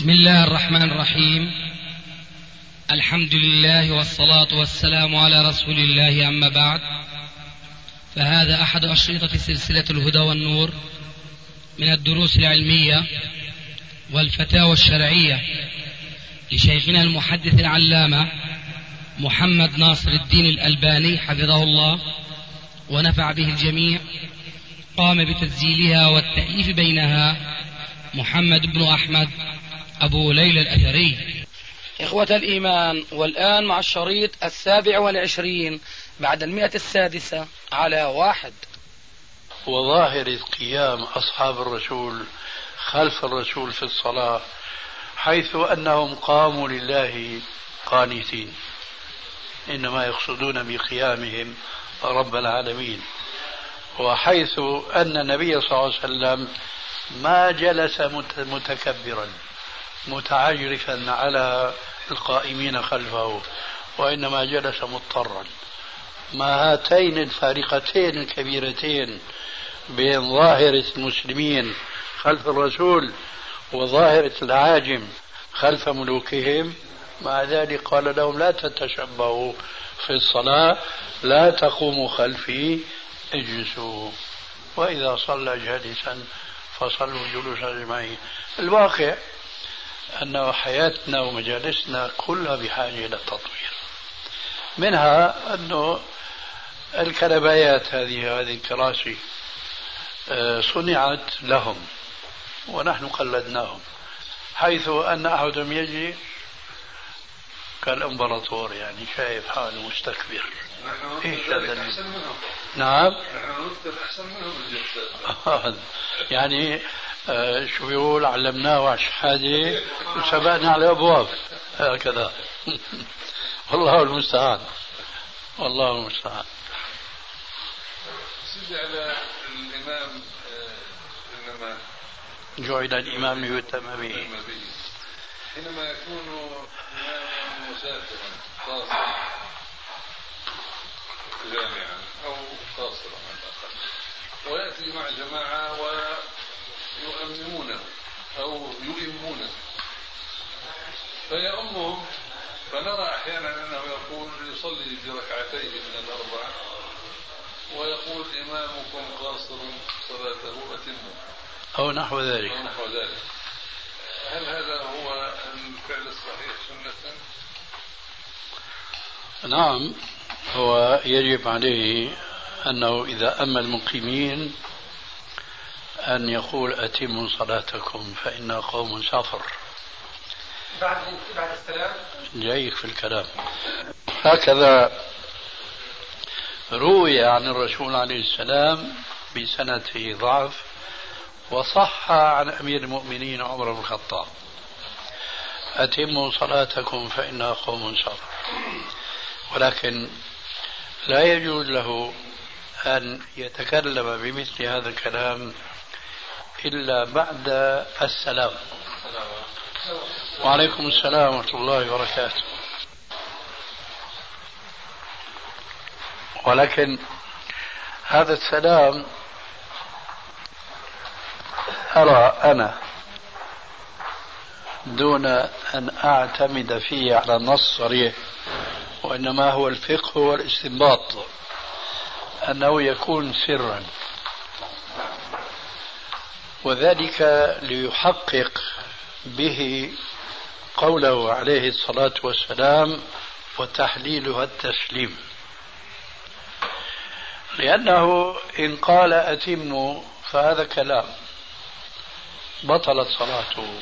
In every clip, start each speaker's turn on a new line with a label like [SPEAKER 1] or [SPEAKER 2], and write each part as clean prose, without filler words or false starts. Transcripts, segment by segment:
[SPEAKER 1] بسم الله الرحمن الرحيم. الحمد لله والصلاة والسلام على رسول الله، أما بعد، فهذا أحد أشرطة سلسلة الهدى والنور من الدروس العلمية والفتاوى الشرعية لشيخنا المحدث العلامة محمد ناصر الدين الألباني حفظه الله ونفع به الجميع. قام بتسجيلها والتأليف بينها محمد بن أحمد أبو ليلى الأثري. إخوة الإيمان، والآن مع الشريط 27 بعد 106 على 1.
[SPEAKER 2] وظاهر قيام أصحاب الرسول خلف الرسول في الصلاة، حيث أنهم قاموا لله قانتين، إنما يقصدون بقيامهم رب العالمين، وحيث أن النبي صلى الله عليه وسلم ما جلس متكبرا متعجرفا على القائمين خلفه، وإنما جلس مضطرا. ما هاتين الفارقتين الكبيرتين بين ظاهرة المسلمين خلف الرسول وظاهرة العاجم خلف ملوكهم، مع ذلك قال لهم: لا تتشبهوا في الصلاة، لا تقوموا خلفي، اجلسوا، وإذا صلى جالسا فصلوا جلوسا أجمعين. الواقع أن حياتنا ومجالسنا كلها بحاجة إلى التطوير، منها أنه الكنبايات هذه الكراسي صنعت لهم ونحن قلدناهم، حيث أن أحدهم يجي كالإمبراطور، يعني شايف حاله مستكبر. نعم، يعني شو بيقول؟ علمناه على الشهادة وسبقنا على الأبواب، هكذا. والله المستعان، والله المستعان.
[SPEAKER 3] سيدي، على الإمام إنما
[SPEAKER 2] جعل الإمام ليؤتم به،
[SPEAKER 3] حينما يكون إماما مسافرا قاصرا جامعا أو قاصرا ويأتي مع جماعة ويؤمنونه أو يؤمونه فيأمهم، فنرى أحيانا أنه يقول يصلي بركعتين من الأربعة ويقول: إمامكم قاصر صلاته أتموا،
[SPEAKER 2] أو نحو ذلك.
[SPEAKER 3] هل هذا هو الفعل الصحيح سنة؟
[SPEAKER 2] نعم، هو يجب عليه أنه إذا أما المقيمين أن يقول: أتموا صلاتكم فإن قوم سافر.
[SPEAKER 1] بعد السلام
[SPEAKER 2] جايك في الكلام. هكذا روي عن الرسول عليه السلام بسنة ضعف، وصح عن أمير المؤمنين عمر بن الخطاب: أتموا صلاتكم فإن قوم سافر. ولكن لا يجوز له أن يتكلم بمثل هذا الكلام إلا بعد السلام. وعليكم السلام ورحمة الله وبركاته. ولكن هذا السلام أرى أنا دون أن أعتمد فيه على النص صريح، وإنما هو الفقه والاستنباط، أنه يكون سرا، وذلك ليحقق به قوله عليه الصلاة والسلام: وتحليلها التسليم. لأنه إن قال أتموا فهذا كلام بطلت صلاته،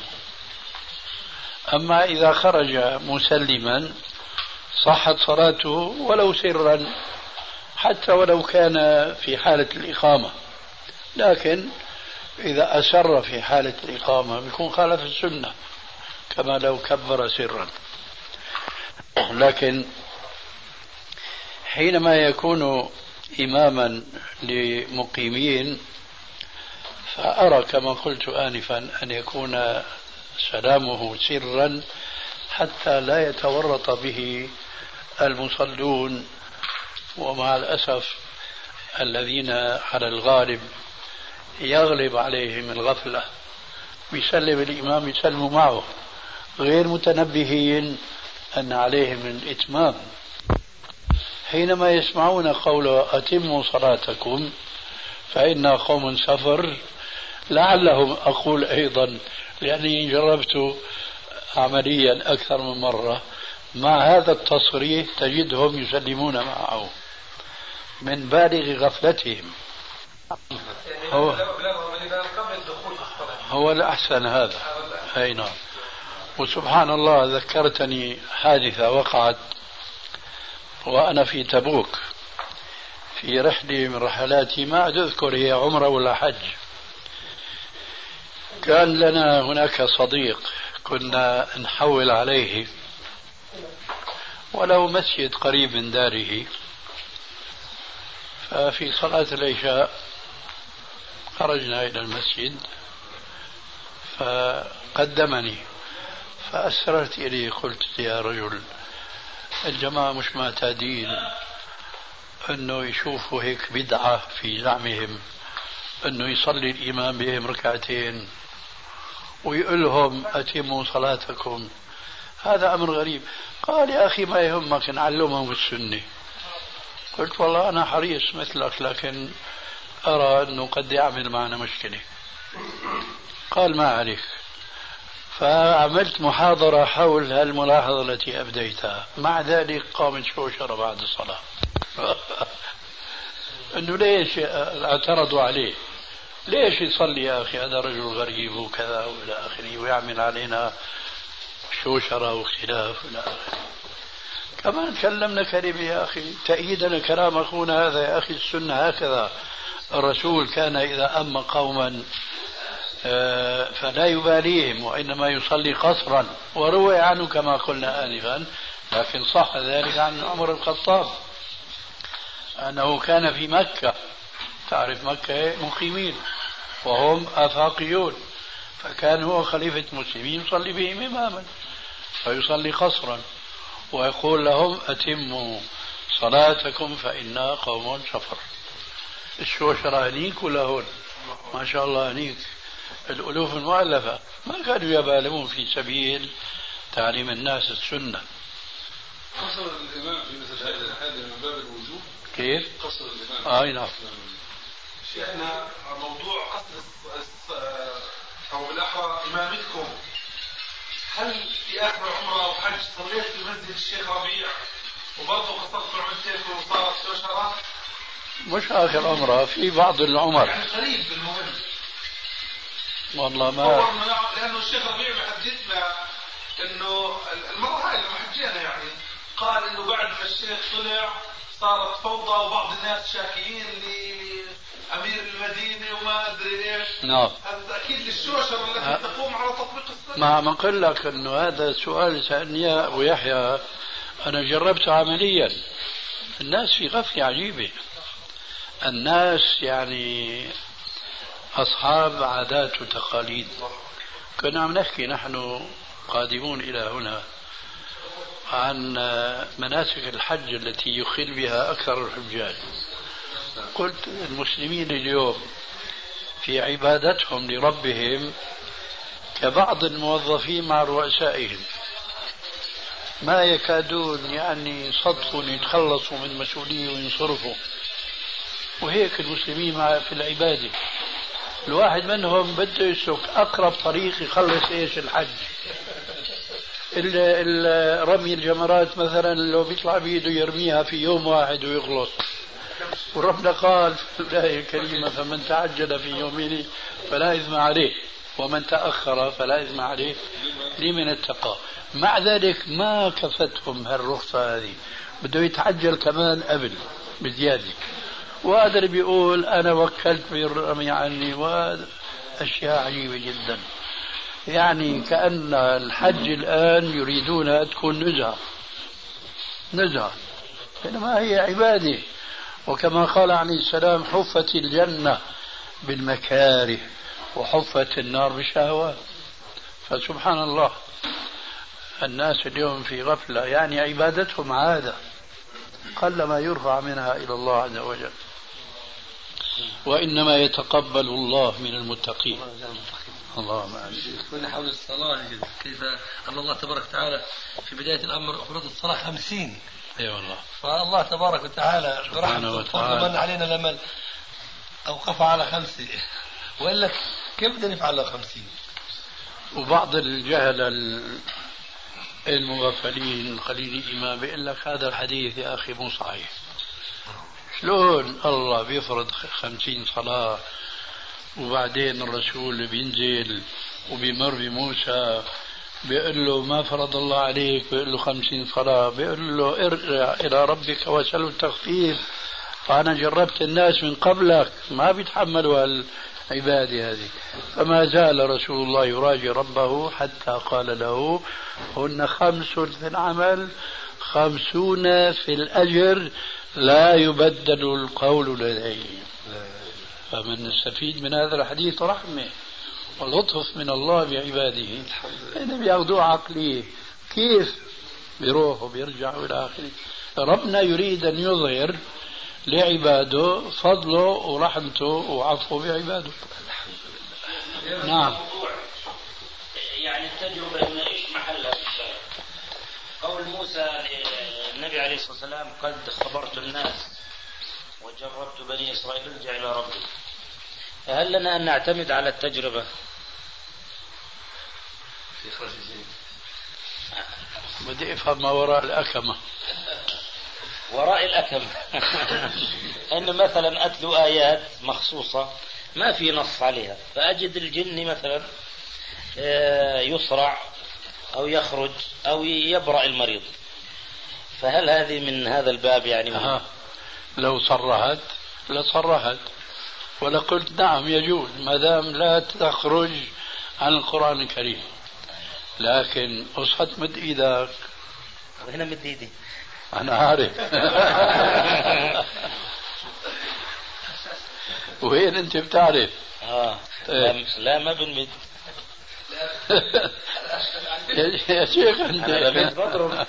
[SPEAKER 2] أما إذا خرج مسلما صحت صلاته ولو سرا، حتى ولو كان في حالة الإقامة. لكن إذا أسر في حالة الإقامة بيكون خالف السنة، كما لو كبر سرا. لكن حينما يكون إماما لمقيمين فأرى كما قلت آنفا أن يكون سلامه سرا، حتى لا يتورط به المصلون. ومع الأسف الذين على الغالب يغلب عليهم الغفلة، بيسلم الإمام يسلموا معه، غير متنبهين أن عليهم الإتمام. حينما يسمعون قوله أتموا صلاتكم فإنا قوم سفر، لعلهم أقول أيضا لأني جربت عمليا أكثر من مرة مع هذا التصريح تجدهم يسلمون معه من بالغ غفلتهم. هو الأحسن هذا. أي نعم. وسبحان الله ذكرتني حادثة وقعت وأنا في تبوك في رحلة من رحلاتي، ما أذكر هي عمرة ولا حج. كان لنا هناك صديق كنا نحول عليه وله مسجد قريب من داره، ففي صلاة العشاء خرجنا إلى المسجد فقدمني، فأسررت إليه قلت يا رجل الجماعة مش معتادين أنه يشوفوا هيك بدعة في زعمهم أنه يصلي الإمام بهم ركعتين ويقول لهم أتموا صلاتكم، هذا أمر غريب. قال يا أخي ما يهمك نعلمهم السنة. قلت والله أنا حريص مثلك لكن أرى أنه قد يعمل معنا مشكلة. قال ما عليك. فعملت محاضرة حول هالملاحظة التي أبديتها، مع ذلك قامت شوشرة بعد الصلاة أنه ليش اعترضوا عليه، ليش يصلي يا أخي هذا رجل غريب وكذا وإلى آخره ويعمل علينا شوشرة واختلاف إلى آخره. كمان كلمنا كلمة يا أخي تأييدنا كلام أخونا هذا، يا أخي السنة هكذا، الرسول كان إذا أم قوما فلا يباليهم وإنما يصلي قصرا، وروي عنه كما قلنا آنفا، لكن صح ذلك عن عمر الخطاب أنه كان في مكة، تعرف مكة مقيمين وهم آفاقيون، فكان هو خليفة المسلمين يصلي بهم إماما فيصلي قصرا ويقول لهم أتموا صلاتكم فإنا قوم سفر. الشوشرة هنيك ولا هون؟ ما شاء الله هنيك الألوف المؤلفة ما كانوا يبالغون في سبيل تعليم الناس السنة.
[SPEAKER 3] قصر الإمام في مثل هذا من باب الوجوب.
[SPEAKER 2] كيف؟
[SPEAKER 3] قصر الإمام.
[SPEAKER 2] نعم.
[SPEAKER 4] شيخنا موضوع قصر أو بالأحرى إمامتكم، هل في آخر عمره أو حج صليت في مسجد الشيخ ربيع وبرضه قصرت عمرتين وصارت شوشرة؟
[SPEAKER 2] مش آخر عمره، في بعض العمر
[SPEAKER 4] يعني قريب بالمهم.
[SPEAKER 2] والله ما
[SPEAKER 4] لأنه الشيخ ربيع بحدثنا إنه المرة هاي لما حجينا يعني قال إنه بعد ما الشيخ طلع صارت فوضى وبعض الناس شاكيين لأمير المدينة وما أدري إيش.
[SPEAKER 2] نعم.
[SPEAKER 4] هذا أكيد الشوشرة التي تقوم على تطبيق السنة.
[SPEAKER 2] ما نقول لك إنه هذا السؤال سألني أبو يحيى، أنا جربته عمليا. الناس في غفلة عجيبة، الناس يعني أصحاب عادات وتقاليد. كنا عم نحكي نحن قادمون إلى هنا عن مناسك الحج التي يخل بها أكثر الحجاج. قلت المسلمين اليوم في عبادتهم لربهم كبعض الموظفين مع رؤسائهم، ما يكادون يعني صدفوا يتخلصوا من مسؤولية وينصرفوا. وهيك المسلمين في العبادة، الواحد منهم بده يسلك أقرب طريق يخلص إيش الحج. رمي الجمرات مثلا لو بيطلع بيده يرميها في يوم واحد ويخلص. وربنا قال في الآية الكريمة فمن تعجل في يومين فلا إثم عليه ومن تأخر فلا إثم عليه لمن اتقى. مع ذلك ما كفتهم هالرخصة هذه، بده يتعجل كمان قبل بزيادة. وهذا اللي بيقول أنا وكلت بالرمي عني، وأشياء عجيبة جدا. يعني كأن الحج الآن يريدون تكون نزهة، إنما هي عبادة. وكما قال عليه السلام حفت الجنة بالمكاره وحفت النار بالشهوات. فسبحان الله الناس اليوم في غفلة، يعني عبادتهم عادة قل ما يرفع منها إلى الله عز وجل، وإنما يتقبل الله من المتقين. الله معك.
[SPEAKER 5] كنا حول الصلاة كيف أن الله تبارك وتعالى في بداية الأمر أفرض الصلاة 50.
[SPEAKER 2] اي والله.
[SPEAKER 5] فالله تبارك وتعالى برحمته وفضله من علينا لما أوقف على 5 وإلا كيف بدنا نفعل له 50؟
[SPEAKER 2] وبعض الجهل المغفلين القليل الإيمان بيقول لك هذا الحديث يا أخي مو صحيح. شلون الله بيفرض 50 صلاة وبعدين الرسول بينزل وبيمر بموسى بيقول له ما فرض الله عليك، بيقول له 50 صلاة، بيقول له ارجع إلى ربك واسأله التخفيف، فأنا جربت الناس من قبلك ما بيتحملوا العبادة هذه. فما زال رسول الله يراجع ربه حتى قال له هن 5 في العمل 50 في الأجر لا يبدل القول لديه. فمن نستفيد من هذا الحديث رحمة ولطف من الله بعباده. هذا بياخذوه عقلية كيف بيروحوا بيرجعوا إلى آخره. ربنا يريد أن يظهر لعباده فضله ورحمته وعفوه بعباده. نعم.
[SPEAKER 6] يعني التجربة هنا إيش محلها في الشرع؟ قول موسى للنبي عليه الصلاة والسلام قد خبرت الناس وجربت بني إسرائيل ارجع إلى ربي. فهل لنا أن نعتمد على التجربة؟
[SPEAKER 2] بدي أفهم ما وراء الأكمة.
[SPEAKER 6] وراء الأكمة أن مثلا أتلو آيات مخصوصة ما في نص عليها، فأجد الجن مثلا يصرع أو يخرج أو يبرأ المريض، فهل هذه من هذا الباب يعني؟
[SPEAKER 2] لو صرحت لصرحت ولقلت نعم يجوز ما دام لا تخرج عن القرآن الكريم، لكن أصحت مد إيدك.
[SPEAKER 6] وهنا مد إيدي
[SPEAKER 2] أنا عارف. وين أنت بتعرف؟
[SPEAKER 6] لا ما بنمد.
[SPEAKER 2] يا شيخ أنت
[SPEAKER 6] أنا بمد بضرب.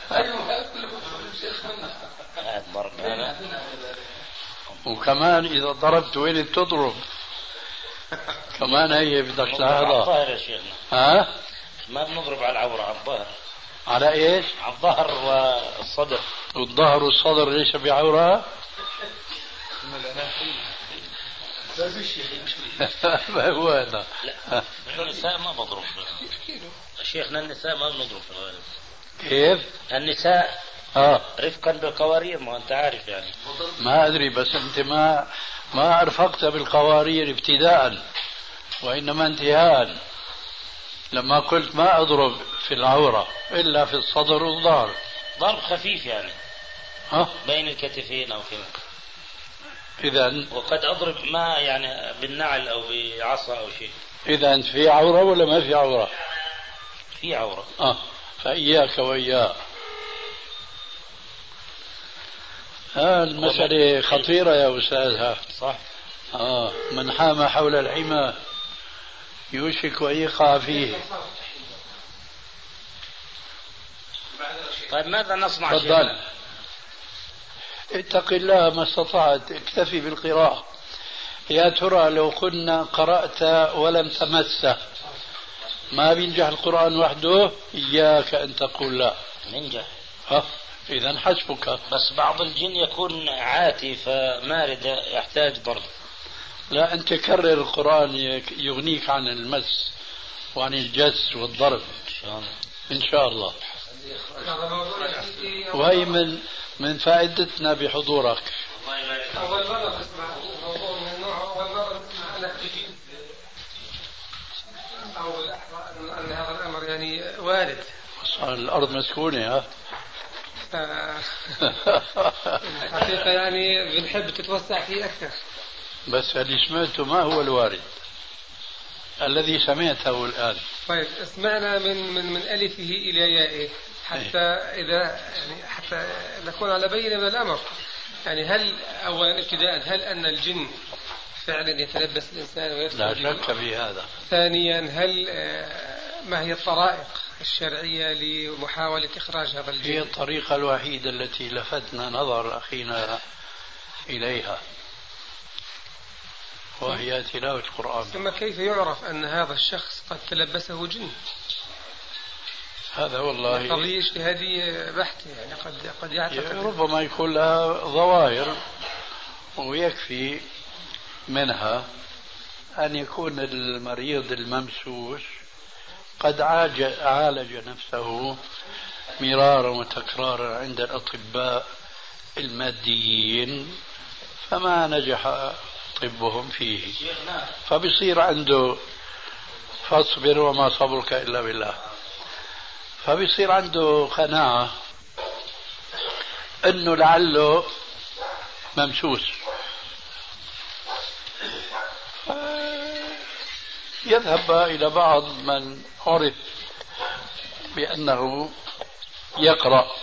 [SPEAKER 2] وكمان إذا ضربت وين بتضرب؟ كمان هي بدك تلاحظها.
[SPEAKER 6] على الظهر يا شيخنا. ما بنضرب على العورة، على الظهر.
[SPEAKER 2] على ايش؟
[SPEAKER 6] على الظهر والصدر.
[SPEAKER 2] والظهر والصدر ليس بعورة؟ ما هو هذا؟
[SPEAKER 6] لا النساء ما بضرب شيخنا، النساء ما بنضرب في الغالب.
[SPEAKER 2] كيف؟
[SPEAKER 6] النساء رفقا بالقوارير، ما انت عارف يعني.
[SPEAKER 2] ما ادري، بس انت ما ارفقت بالقوارير ابتداء وانما انتهاء، لما قلت ما اضرب في العورة الا في الصدر والظهر.
[SPEAKER 6] ضرب خفيف يعني بين الكتفين او كذا.
[SPEAKER 2] اذا
[SPEAKER 6] وقد اضرب ما يعني بالنعل او بعصا او شيء.
[SPEAKER 2] اذا في عورة ولا ما في عورة؟
[SPEAKER 6] في عورة.
[SPEAKER 2] فاياك واياه. المسألة خطيرة يا أستاذ.
[SPEAKER 6] صح.
[SPEAKER 2] من حام حول الحمى يوشك أن يقع فيه.
[SPEAKER 6] طيب ماذا نصنع؟
[SPEAKER 2] تفضل. اتق الله ما استطعت، اكتفي بالقراءة. يا ترى لو قلنا قرأت ولم تمسه ما بينجح القرآن وحده؟ إياك أن تقول لا.
[SPEAKER 6] ننجح.
[SPEAKER 2] إذا حسبك.
[SPEAKER 6] بس بعض الجن يكون عاتي فمارد يحتاج ضرب.
[SPEAKER 2] لا، أنت كرر القرآن يغنيك عن المس وعن الجس والضرب إن شاء الله. وهي من فائدتنا بحضورك.
[SPEAKER 1] أول مرة تسمع موضوع من النوع، أول مرة تسمع أنك تجيب أو بالأحرى أن هذا الأمر يعني وارد.
[SPEAKER 2] صار الأرض مسكونة.
[SPEAKER 1] الحقيقة يعني بنحب تتوسع فيه أكثر. بس
[SPEAKER 2] اللي سمعته ما هو الوارد الذي سمعته الآن.
[SPEAKER 1] طيب اسمعنا من ألفه إلى يائه حتى إذا يعني حتى نكون على بينة من الأمر. يعني هل أولا ابتداء هل أن الجن فعلا يتلبس الإنسان ويدخل؟
[SPEAKER 2] لا شك في هذا.
[SPEAKER 1] ثانيا هل ما هي الطرائق الشرعية لمحاولة إخراج هذا الجن؟
[SPEAKER 2] هي الطريقة الوحيدة التي لفتنا نظر أخينا إليها، وهي تلاوة القرآن.
[SPEAKER 1] ثم كيف يعرف أن هذا الشخص قد تلبسه جن؟
[SPEAKER 2] هذا والله
[SPEAKER 1] قضية اجتهادية بحتة، يعني قد يعتقد
[SPEAKER 2] ربما يكون لها ظواهر، ويكفي منها أن يكون المريض الممسوس قد عالج نفسه مرارا وتكرارا عند الأطباء الماديين فما نجح طبهم فيه، فبصير عنده، فاصبر وما صبرك إلا بالله، فبصير عنده قناعة أنه لعله ممسوس، يذهب إلى بعض من عرف بأنه يقرأ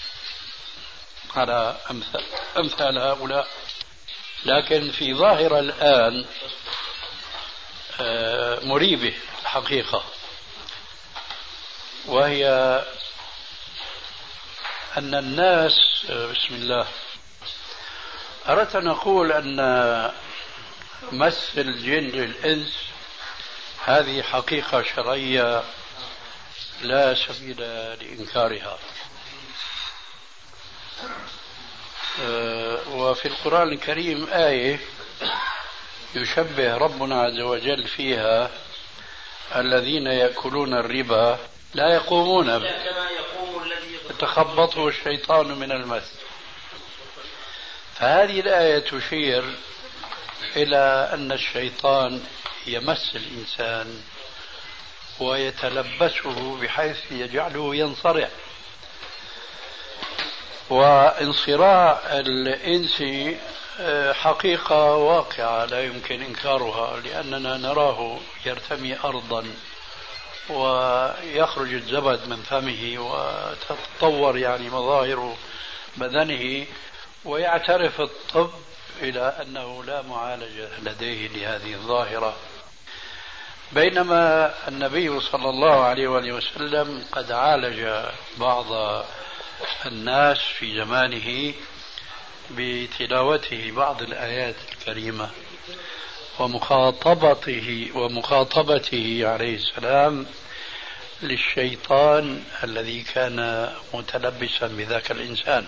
[SPEAKER 2] على أمثال هؤلاء. لكن في ظاهرة الآن مريبة الحقيقة، وهي أن الناس بسم الله، أردت أن أقول أن مس الجن للإنس هذه حقيقة شرعية لا سبيل لإنكارها. وفي القرآن الكريم آية يشبه ربنا عز وجل فيها الذين يأكلون الربا لا يقومون يتخبطه الشيطان من المس. فهذه الآية تشير إلى أن الشيطان يمس الإنسان ويتلبسه بحيث يجعله ينصرع، وانصراع الإنس حقيقة واقعة لا يمكن إنكارها، لأننا نراه يرتمي أرضا ويخرج الزبد من فمه وتتطور يعني مظاهر بدنه، ويعترف الطب إلى أنه لا معالجة لديه لهذه الظاهرة، بينما النبي صلى الله عليه وسلم قد عالج بعض الناس في زمانه بتلاوته بعض الآيات الكريمة ومخاطبته عليه السلام للشيطان الذي كان متلبسا بذاك الإنسان.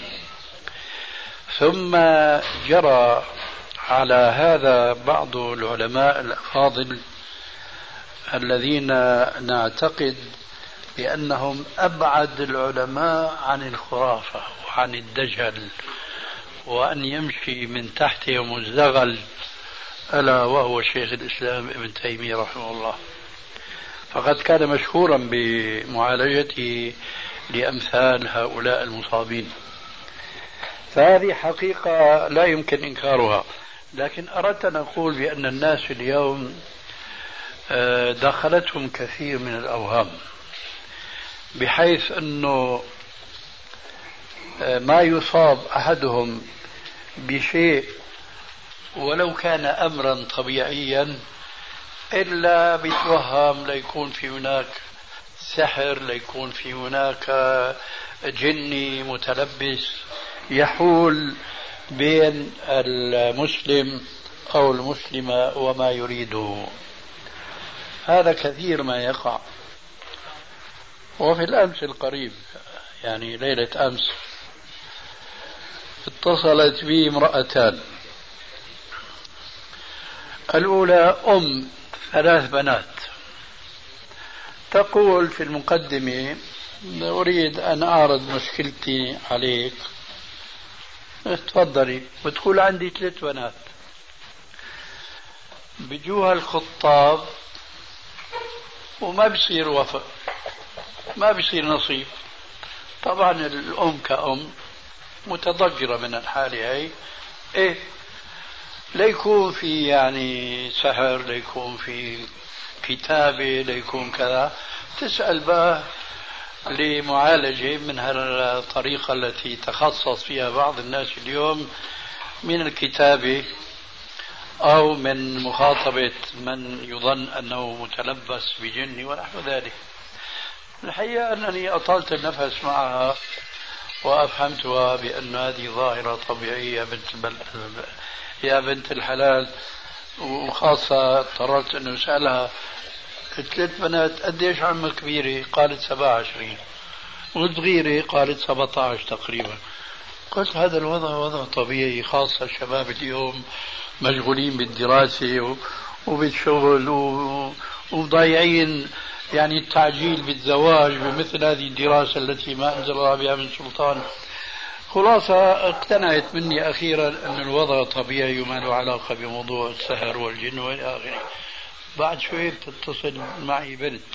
[SPEAKER 2] ثم جرى على هذا بعض العلماء الأفاضل الذين نعتقد بأنهم أبعد العلماء عن الخرافة وعن الدجل وأن يمشي من تحتهم الزغل، ألا وهو شيخ الإسلام ابن تيمية رحمه الله، فقد كان مشهورا بمعالجته لأمثال هؤلاء المصابين. فهذه حقيقة لا يمكن إنكارها. لكن أردت أن أقول بأن الناس اليوم دخلتهم كثير من الأوهام، بحيث أنه ما يصاب أحدهم بشيء ولو كان أمرا طبيعيا إلا بيتوهم ليكون في هناك سحر، ليكون في هناك جني متلبس يحول بين المسلم أو المسلمة وما يريده. هذا كثير ما يقع. وفي الأمس القريب، يعني ليلة أمس، اتصلت بي امرأتان، الأولى أم 3 بنات، تقول في المقدمة: أريد أن أعرض مشكلتي عليك. تفضلي. بتقول: عندي 3 بنات، بيجوها الخطاب وما بيصير وفق، ما بيصير نصيب. طبعا الأم كأم متضجرة من الحالة هي، إيه ليكون في يعني سحر، ليكون في كتابة، ليكون كذا. تسأل بقى لمعالجة من هالطريقة التي تخصص فيها بعض الناس اليوم من الكتابة أو من مخاطبة من يظن أنه متلبس بجن ونحو ذلك. الحقيقة أنني أطلت النفس معها وأفهمتها بأن هذه ظاهرة طبيعية يا بنت الحلال، وخاصة اضطررت أنه أسألها، قلت 3 بنات قديش عمك كبيرة؟ قالت 27. وصغيرة قالت 17 تقريبا. قلت هذا الوضع وضع طبيعي، خاصة الشباب اليوم مشغولين بالدراسة وبالشغل وضايعين يعني التعجيل بالزواج بمثل هذه الدراسة التي ما أنزل الله بها من سلطان. خلاصة اقتنعت مني أخيرا أن الوضع طبيعي وما له علاقة بموضوع السهر والجن والى آخره. بعد شوي بتتصل معي بنت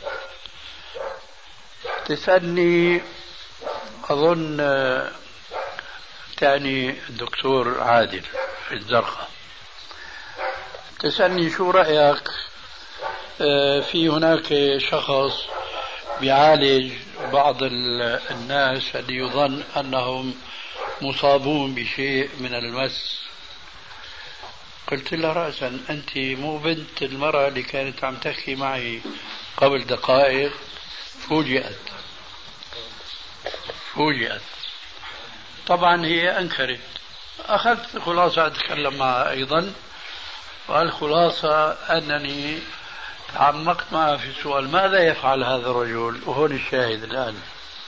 [SPEAKER 2] تسألني، أظن تعني الدكتور عادل في الزرقاء، تسألني شو رأيك في هناك شخص بيعالج بعض الناس اللي يظن أنهم مصابون بشيء من المس. قلت لها رأسا أنت مو بنت المرأة اللي كانت عم تحكي معي قبل دقائق؟ فوجئت طبعا، هي أنكرت. أخذت خلاصة أتكلم معها أيضا، والخلاصة أنني تعمقت معها في السؤال ماذا يفعل هذا الرجل، وهون الشاهد الآن.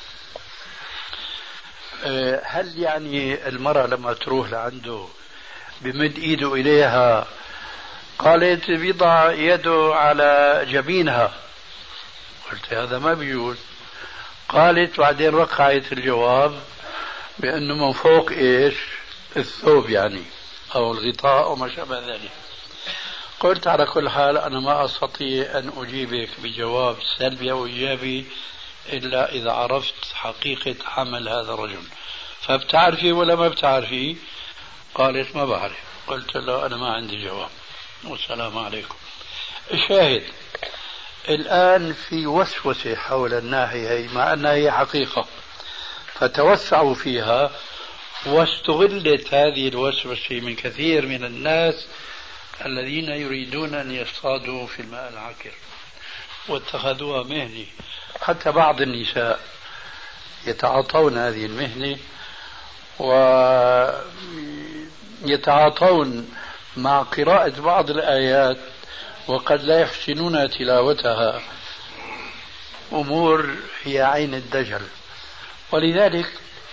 [SPEAKER 2] هل يعني المرأة لما تروح لعنده بمد إيده إليها؟ قالت بيضع يده على جبينها. قلت هذا ما بيجوز. قالت بعدين رقعت الجواب بأنه من فوق إيش؟ الثوب يعني أو الغطاء أو ما شابه ذلك. قلت على كل حال أنا ما أستطيع أن أجيبك بجواب سلبي أو إيجابي إلا إذا عرفت حقيقة عمل هذا الرجل. فبتعرفي ولا ما بتعرفي؟ قالت ما بعرف. قلت له أنا ما عندي جواب والسلام عليكم. الشاهد الآن في وسوسة حول الناحية هي مع أنها هي حقيقة، فتوسعوا فيها واستغلت هذه الوسوسة من كثير من الناس الذين يريدون أن يصطادوا في الماء العكر واتخذوها مهنة. حتى بعض النساء يتعاطون هذه المهنة ويتعاطون مع قراءة بعض الآيات وقد لا يحسنون تلاوتها، أمور هي عين الدجل. ولذلك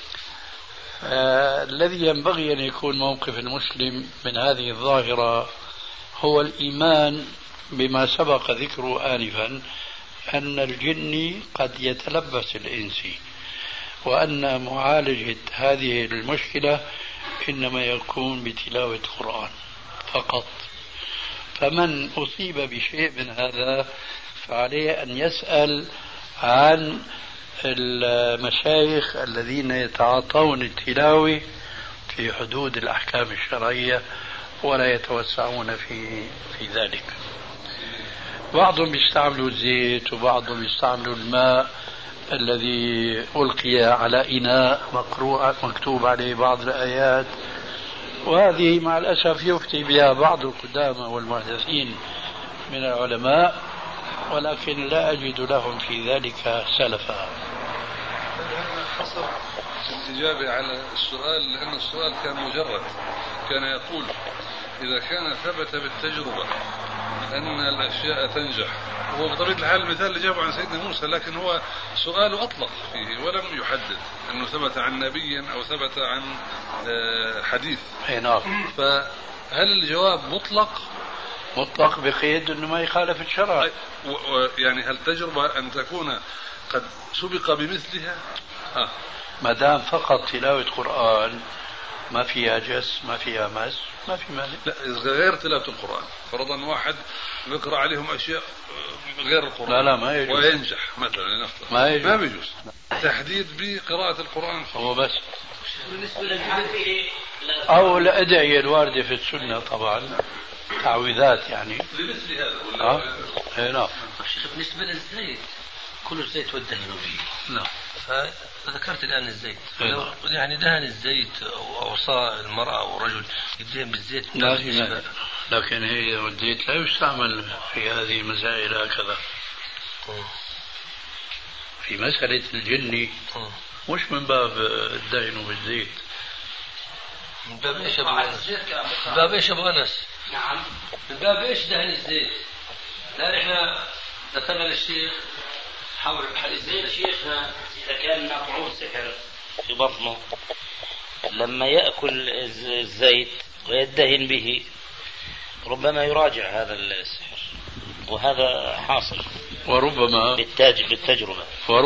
[SPEAKER 2] الذي ينبغي أن يكون موقف المسلم من هذه الظاهرة هو الإيمان بما سبق ذكره آنفا، أن الجن قد يتلبس الإنسي، وأن معالجة هذه المشكلة إنما يكون بتلاوة القرآن فقط. فمن أصيب بشيء من هذا فعليه أن يسأل عن المشايخ الذين يتعاطون التلاوة في حدود الأحكام الشرعية ولا يتوسعون في ذلك. بعضهم يستعملوا الزيت وبعضهم يستعملوا الماء الذي ألقي على إناء مكتوب عليه بعض الآيات، وهذه مع الأسف يفتي بها بعض القدامى والمحدثين من العلماء، ولكن لا أجد لهم في ذلك سلفا.
[SPEAKER 3] حصل الإجابة على السؤال، لأن السؤال كان مجرد، كان يقول إذا كان ثبت بالتجربة أن الأشياء تنجح، هو بطبيعة الحال المثال اللي جابه عن سيدنا موسى، لكن هو سؤاله أطلق فيه ولم يحدد أنه ثبت عن نبي أو ثبت عن حديث.
[SPEAKER 2] نعم.
[SPEAKER 3] فهل الجواب مطلق
[SPEAKER 2] بقيد أنه ما يخالف الشرع؟
[SPEAKER 3] يعني هل تجربة أن تكون قد سبق بمثلها؟
[SPEAKER 2] ما دام فقط تلاوة قرآن ما فيها جس ما فيها مس ما في مانع.
[SPEAKER 3] لا، غير تلاوة القرآن، فرضا واحد يقرأ عليهم أشياء غير القرآن
[SPEAKER 2] لا ما يجوز
[SPEAKER 3] وينجح مثلا لنفترض، ما يجوز تحديد بقراءة القرآن
[SPEAKER 2] هو بس. أو الأدعية الواردة في السنة طبعا، تعويذات يعني
[SPEAKER 3] لمثل هذا
[SPEAKER 2] نعم.
[SPEAKER 5] شيخ بالنسبة للزيت كل الزيت والدهن فيه.
[SPEAKER 2] نعم.
[SPEAKER 5] فذكرت الآن الزيت، يعني دهن الزيت أو أوصى المرأة أو الرجل يدهن بالزيت
[SPEAKER 2] لكن هي الزيت لا يستعمل في هذه المسائل هكذا. في مسألة الجن مش من باب الدهن بالزيت،
[SPEAKER 5] من باب ايش ابو انس؟ من باب ايش ابو انس؟
[SPEAKER 6] نعم.
[SPEAKER 5] من باب ايش دهن الزيت؟ لا احنا ذكرنا للشيخ حول الحديث.
[SPEAKER 6] زين شيخنا اذا كان مطعوم سحر في بطنه لما ياكل الزيت ويدهن به ربما يراجع هذا السحر، وهذا حاصل.
[SPEAKER 2] وربما
[SPEAKER 6] بالتجربة.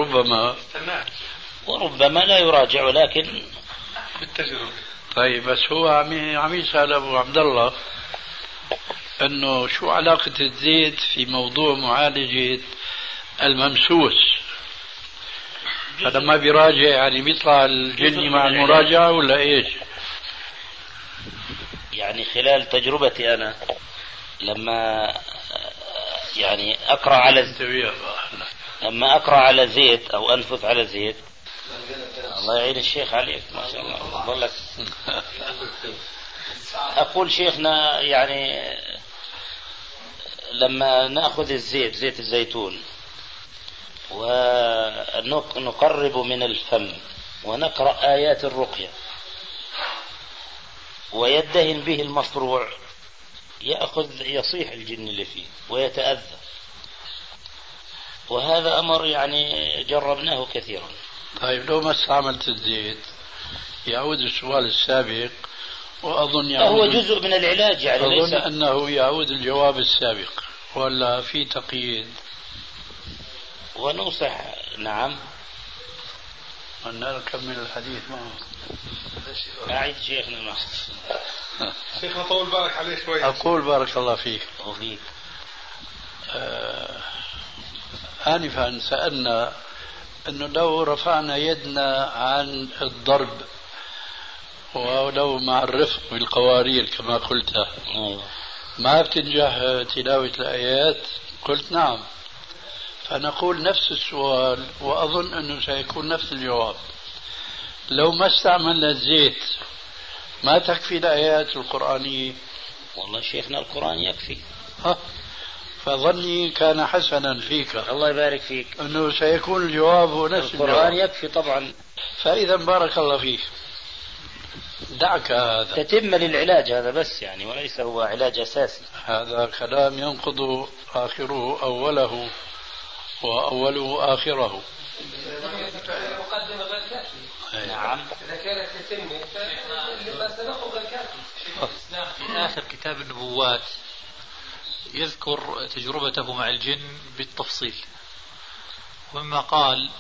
[SPEAKER 6] وربما لا يراجع ولكن
[SPEAKER 4] بالتجربة.
[SPEAKER 2] طيب بس هو عم يسأل أبو عبد الله أنه شو علاقة الزيت في موضوع معالجة الممسوس؟ فلما بيراجع يعني بيطلع الجني مع المراجعة ولا إيش؟
[SPEAKER 6] يعني خلال تجربتي أنا لما يعني أقرأ على زيت أو أنفث على زيت، الله يعين الشيخ عليك ما شاء الله ظلك. أقول شيخنا يعني لما نأخذ زيت الزيتون ونقرب من الفم ونقرأ آيات الرقية ويدهن به المصروع يصيح الجن اللي فيه ويتأذى، وهذا أمر يعني جربناه كثيرا.
[SPEAKER 2] طيب لو ما استعملت الزيت يعود السؤال السابق، وأظن
[SPEAKER 6] هو جزء من العلاج يعني
[SPEAKER 2] أظن أنه يعود الجواب السابق ولا في تقييد
[SPEAKER 6] ونصح. نعم.
[SPEAKER 2] أنا نكمل الحديث معه.
[SPEAKER 6] أعيد شيخنا
[SPEAKER 4] شيخنا طول بالك عليه شوي.
[SPEAKER 2] أقول بارك الله فيك.
[SPEAKER 6] وفيك.
[SPEAKER 2] آنفا سألنا أنه لو رفعنا يدنا عن الضرب ولو مع الرفق بالقوارير كما قلت ما بتنجح تلاوة الآيات؟ قلت نعم. فنقول نفس السؤال وأظن أنه سيكون نفس الجواب. لو ما استعملنا الزيت ما تكفي الآيات القرآنية؟
[SPEAKER 6] والله شيخنا القرآن يكفي.
[SPEAKER 2] فظني كان حسنا فيك،
[SPEAKER 6] الله يبارك فيك،
[SPEAKER 2] أنه سيكون الجواب هو نفس
[SPEAKER 6] القرآن يكفي طبعا.
[SPEAKER 2] فإذا بارك الله فيك دعك هذا
[SPEAKER 6] تتم للعلاج هذا بس يعني، وليس هو علاج أساسي.
[SPEAKER 2] هذا كلام ينقض آخره أوله وأوله آخره.
[SPEAKER 1] مقدمة غير كافية.
[SPEAKER 6] نعم.
[SPEAKER 1] إذا كانت تتم لما سنقل غير كافي.
[SPEAKER 7] في آخر كتاب النبوات يذكر تجربته مع الجن بالتفصيل، ومما قال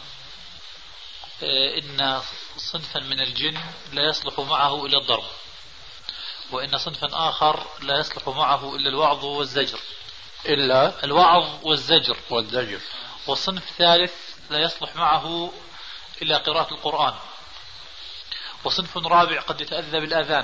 [SPEAKER 7] إن صنفا من الجن لا يصلح معه إلا الضرب، وإن صنفا آخر لا يصلح معه إلا الوعظ والزجر،
[SPEAKER 2] إلا
[SPEAKER 7] الوعظ والزجر، وصنف ثالث لا يصلح معه إلا قراءة القرآن، وصنف رابع قد يتأذى بالآذان.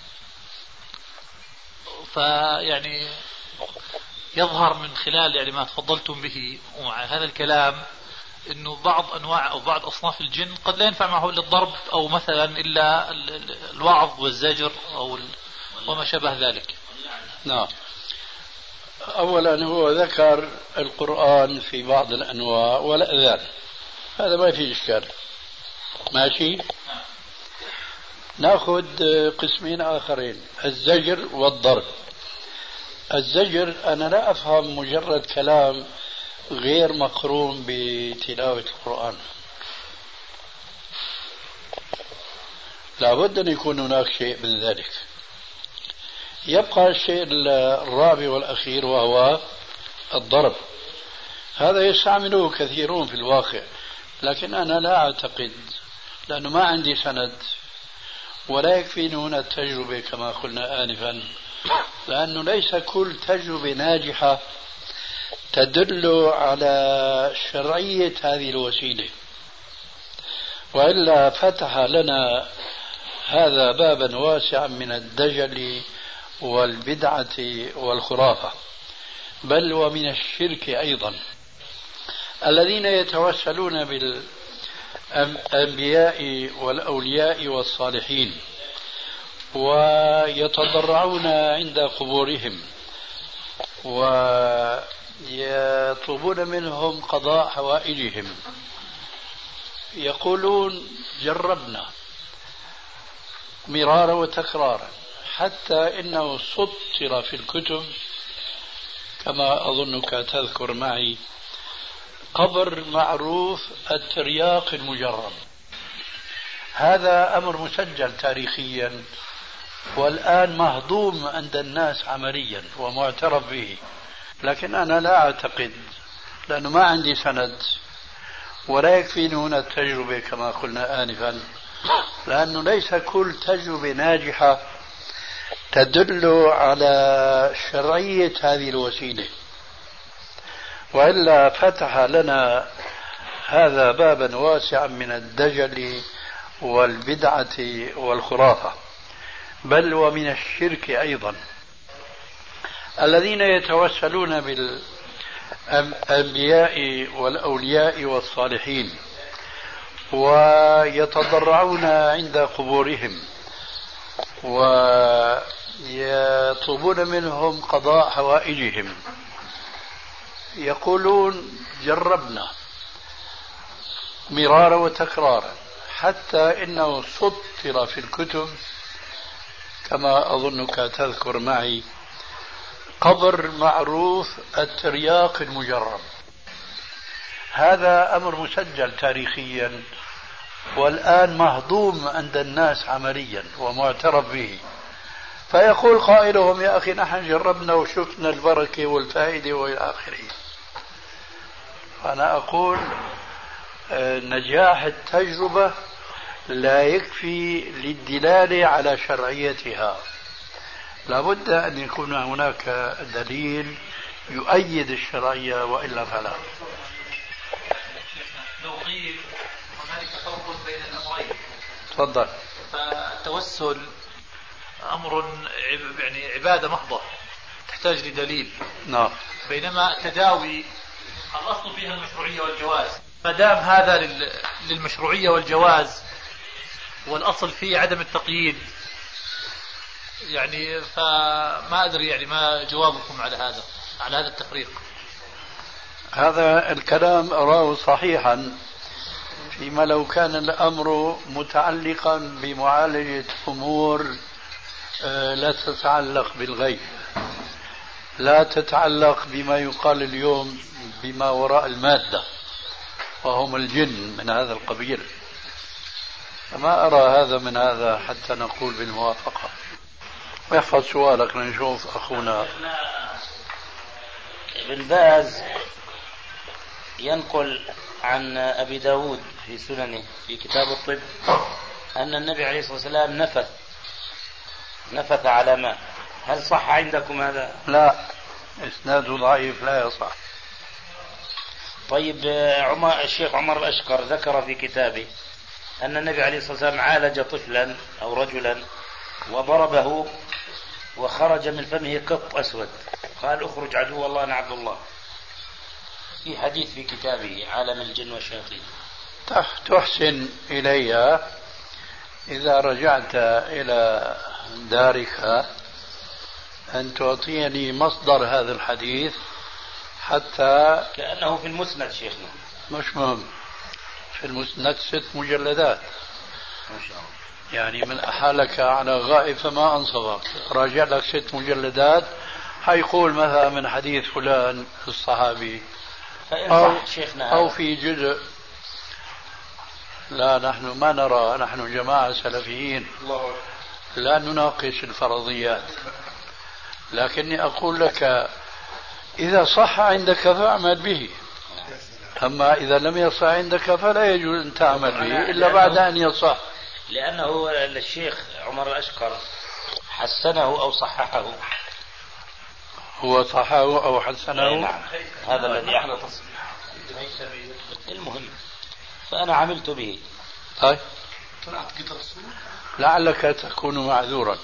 [SPEAKER 7] فيعني يظهر من خلال يعني ما تفضلتم به ومع هذا الكلام انه بعض انواع او بعض اصناف الجن قد لا ينفع معه الا الضرب او مثلا الا الوعظ والزجر او وما شابه ذلك.
[SPEAKER 2] نعم. اولا هو ذكر القرآن في بعض الانواع والاذان، هذا ما في اشكال، ماشي. ناخذ قسمين اخرين، الزجر والضرب. الزجر انا لا افهم مجرد كلام غير مقرون بتلاوة القرآن، لابد أن يكون هناك شيء من ذلك. يبقى الشيء الرابع والأخير وهو الضرب، هذا يستعمله كثيرون في الواقع، لكن أنا لا أعتقد، لأنه ما عندي سند ولا يكفيني هنا التجربة كما قلنا آنفا، لأنه ليس كل تجربة ناجحة تدل على شرعية هذه الوسيلة، وإلا فتح لنا هذا بابا واسعا من الدجل والبدعة والخرافة، بل ومن الشرك أيضا. الذين يتوسلون بالأنبياء والأولياء والصالحين ويتضرعون عند قبورهم ويطلبون منهم قضاء حوائجهم، يقولون جربنا مرارا وتكرارا حتى إنه سطر في الكتب كما أظنك تذكر معي قبر معروف الترياق المجرب. هذا أمر مسجل تاريخيا والآن مهضوم عند الناس عمليا ومعترف به، لكن أنا لا أعتقد، لأنه ما عندي سند ولا يكفيني هنا التجربة كما قلنا آنفا، لأنه ليس كل تجربة ناجحة تدل على شرعية هذه الوسيلة، وإلا فتح لنا هذا بابا واسعا من الدجل والبدعة والخرافة، بل ومن الشرك أيضا. الذين يتوسلون بالأنبياء والأولياء والصالحين ويتضرعون عند قبورهم ويطلبون منهم قضاء حوائجهم، يقولون جربنا مرارا وتكرارا حتى إنه سطر في الكتب كما أظنك تذكر معي قبر معروف الترياق المجرب. هذا أمر مسجل تاريخيا والآن مهضوم عند الناس عمليا ومعترف به، فيقول قائلهم يا أخي نحن جربنا وشفنا البركة والفائدة وإلى آخره. أنا أقول نجاح التجربة لا يكفي للدلالة على شرعيتها، لابد أن يكون هناك دليل يؤيد الشرعية وإلا فلا.
[SPEAKER 7] لو قيل هنالك فرق بين الأمرين.
[SPEAKER 2] تفضل.
[SPEAKER 7] فالتوسل أمر يعني عبادة محضة تحتاج لدليل.
[SPEAKER 2] نعم.
[SPEAKER 7] بينما التداوي الأصل فيها المشروعية والجواز، ما دام هذا للمشروعية والجواز والأصل فيه عدم التقييد، يعني فما أدري يعني ما جوابكم على هذا التفريق.
[SPEAKER 2] هذا الكلام أراه صحيحا فيما لو كان الأمر متعلقا بمعالجة أمور لا تتعلق بالغيب، لا تتعلق بما يقال اليوم بما وراء المادة وهم الجن من هذا القبيل، فما أرى هذا من هذا حتى نقول بالموافقة. ويحفظ سؤالك لنشوف أخونا
[SPEAKER 6] ابن باز ينقل عن أبي داود في سننه في كتاب الطب أن النبي عليه الصلاة والسلام نفث على ماء. هل صح عندكم هذا؟
[SPEAKER 2] لا، إسناده ضعيف لا يصح.
[SPEAKER 6] طيب الشيخ عمر الأشقر ذكر في كتابه أن النبي عليه الصلاة والسلام عالج طفلا أو رجلا وضربه وخرج من فمه قط أسود، قال اخرج عدو الله أنا عبد الله. في حديث في كتابه عالم الجن والشياطين.
[SPEAKER 2] تحسن إلي إذا رجعت إلى دارك أن تعطيني مصدر هذا الحديث حتى
[SPEAKER 6] كأنه في المسند شيخنا.
[SPEAKER 2] مش مهم، في المسند 6 مجلدات
[SPEAKER 6] ما شاء الله.
[SPEAKER 2] يعني من أحالك على غائب فما أنصفك، راجع لك 6 مجلدات حيقول مثلا من حديث فلان الصحابي أو في جزء. لا، نحن ما نرى، نحن جماعة سلفيين لا نناقش الفرضيات، لكني أقول لك إذا صح عندك فاعمل به، أما إذا لم يصح عندك فلا يجوز أن تعمل به إلا بعد أن يصح.
[SPEAKER 6] لأنه الشيخ عمر الأشقر حسنه أو صححه.
[SPEAKER 2] هو صححه أو حسنه؟
[SPEAKER 6] نعم، هذا الذي يحدث. المهم فأنا عملت به.
[SPEAKER 2] طيب لعلك تكون معذورا.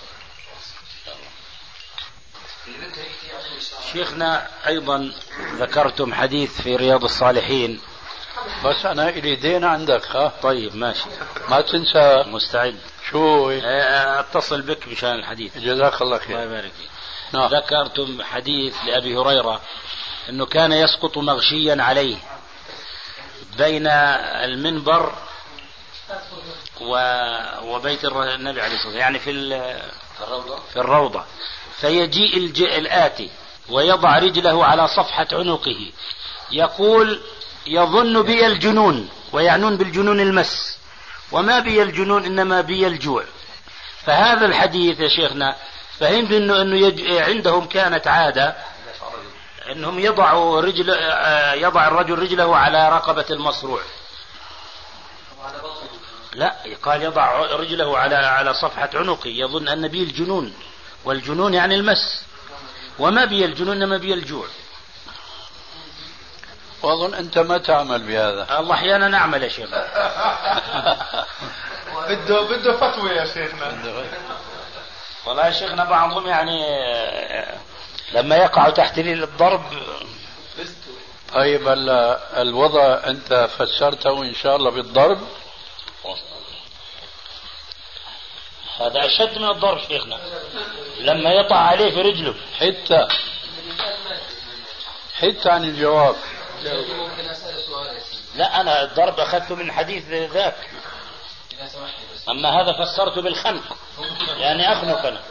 [SPEAKER 6] شيخنا أيضا ذكرتم حديث في رياض الصالحين.
[SPEAKER 2] بس أنا إلي دين عندك. ها
[SPEAKER 6] طيب ماشي،
[SPEAKER 2] ما تنسى.
[SPEAKER 6] مستعد.
[SPEAKER 2] شو
[SPEAKER 6] أتصل بك مشان الحديث.
[SPEAKER 2] جزاك الله خير.
[SPEAKER 6] الله يبارك فيك. ذكرتم حديث لأبي هريرة أنه كان يسقط مغشيا عليه بين المنبر وبيت النبي عليه الصلاة والسلام، يعني في الروضة. فيجيء الآتي ويضع رجله على صفحة عنقه، يقول: يظن بي الجنون، ويعنون بالجنون المس، وما بي الجنون إنما بي الجوع. فهذا الحديث يا شيخنا فهمت أنه عندهم كانت عادة أنهم يضع الرجل رجله على رقبة المصروع. لا، قال يضع رجله على صفحة عنقه، يظن أن بي الجنون، والجنون يعني المس، وما بي الجنون إنما بي الجوع.
[SPEAKER 2] وأظن أنت ما تعمل بهذا.
[SPEAKER 6] الله أحيانا نعمل يا شيخ.
[SPEAKER 4] بده فتوى يا شيخنا.
[SPEAKER 6] والله يا شيخنا بعضهم يعني لما يقع تحت الضرب.
[SPEAKER 2] طيب الوضع أنت فسرته إن شاء الله بالضرب؟
[SPEAKER 6] هذا أشد من الضرب شيخنا، لما يطع عليه في رجله.
[SPEAKER 2] حتى عن الجواب.
[SPEAKER 6] لا، أنا الضرب أخذته من حديث ذاك، أما هذا فسرته بالخنق، يعني أخنق أنا.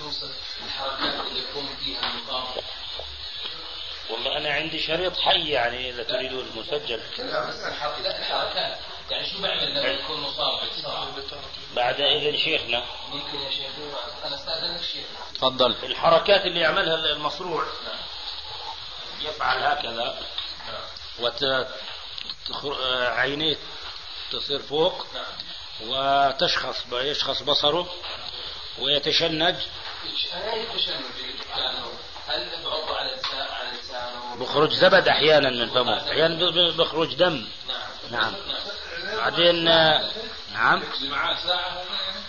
[SPEAKER 6] والله أنا عندي شريط حي، يعني إذا تريدون مسجل.
[SPEAKER 8] الحركات يعني شو بعمل لما يكون مصاب
[SPEAKER 6] بعد إذن شيخنا؟
[SPEAKER 8] ممكن يا شيخ أنا استأذنك شيخ.
[SPEAKER 2] تفضل.
[SPEAKER 6] الحركات اللي يعملها المصروع، يفعل هكذا عينيه تصير فوق، ويشخص بصره ويتشنج.
[SPEAKER 8] هل بعض على لسانه
[SPEAKER 6] بخرج زبد أحيانا من فمه، أحيانا بخرج دم. نعم. بعدين نعم.
[SPEAKER 8] معاه ساعة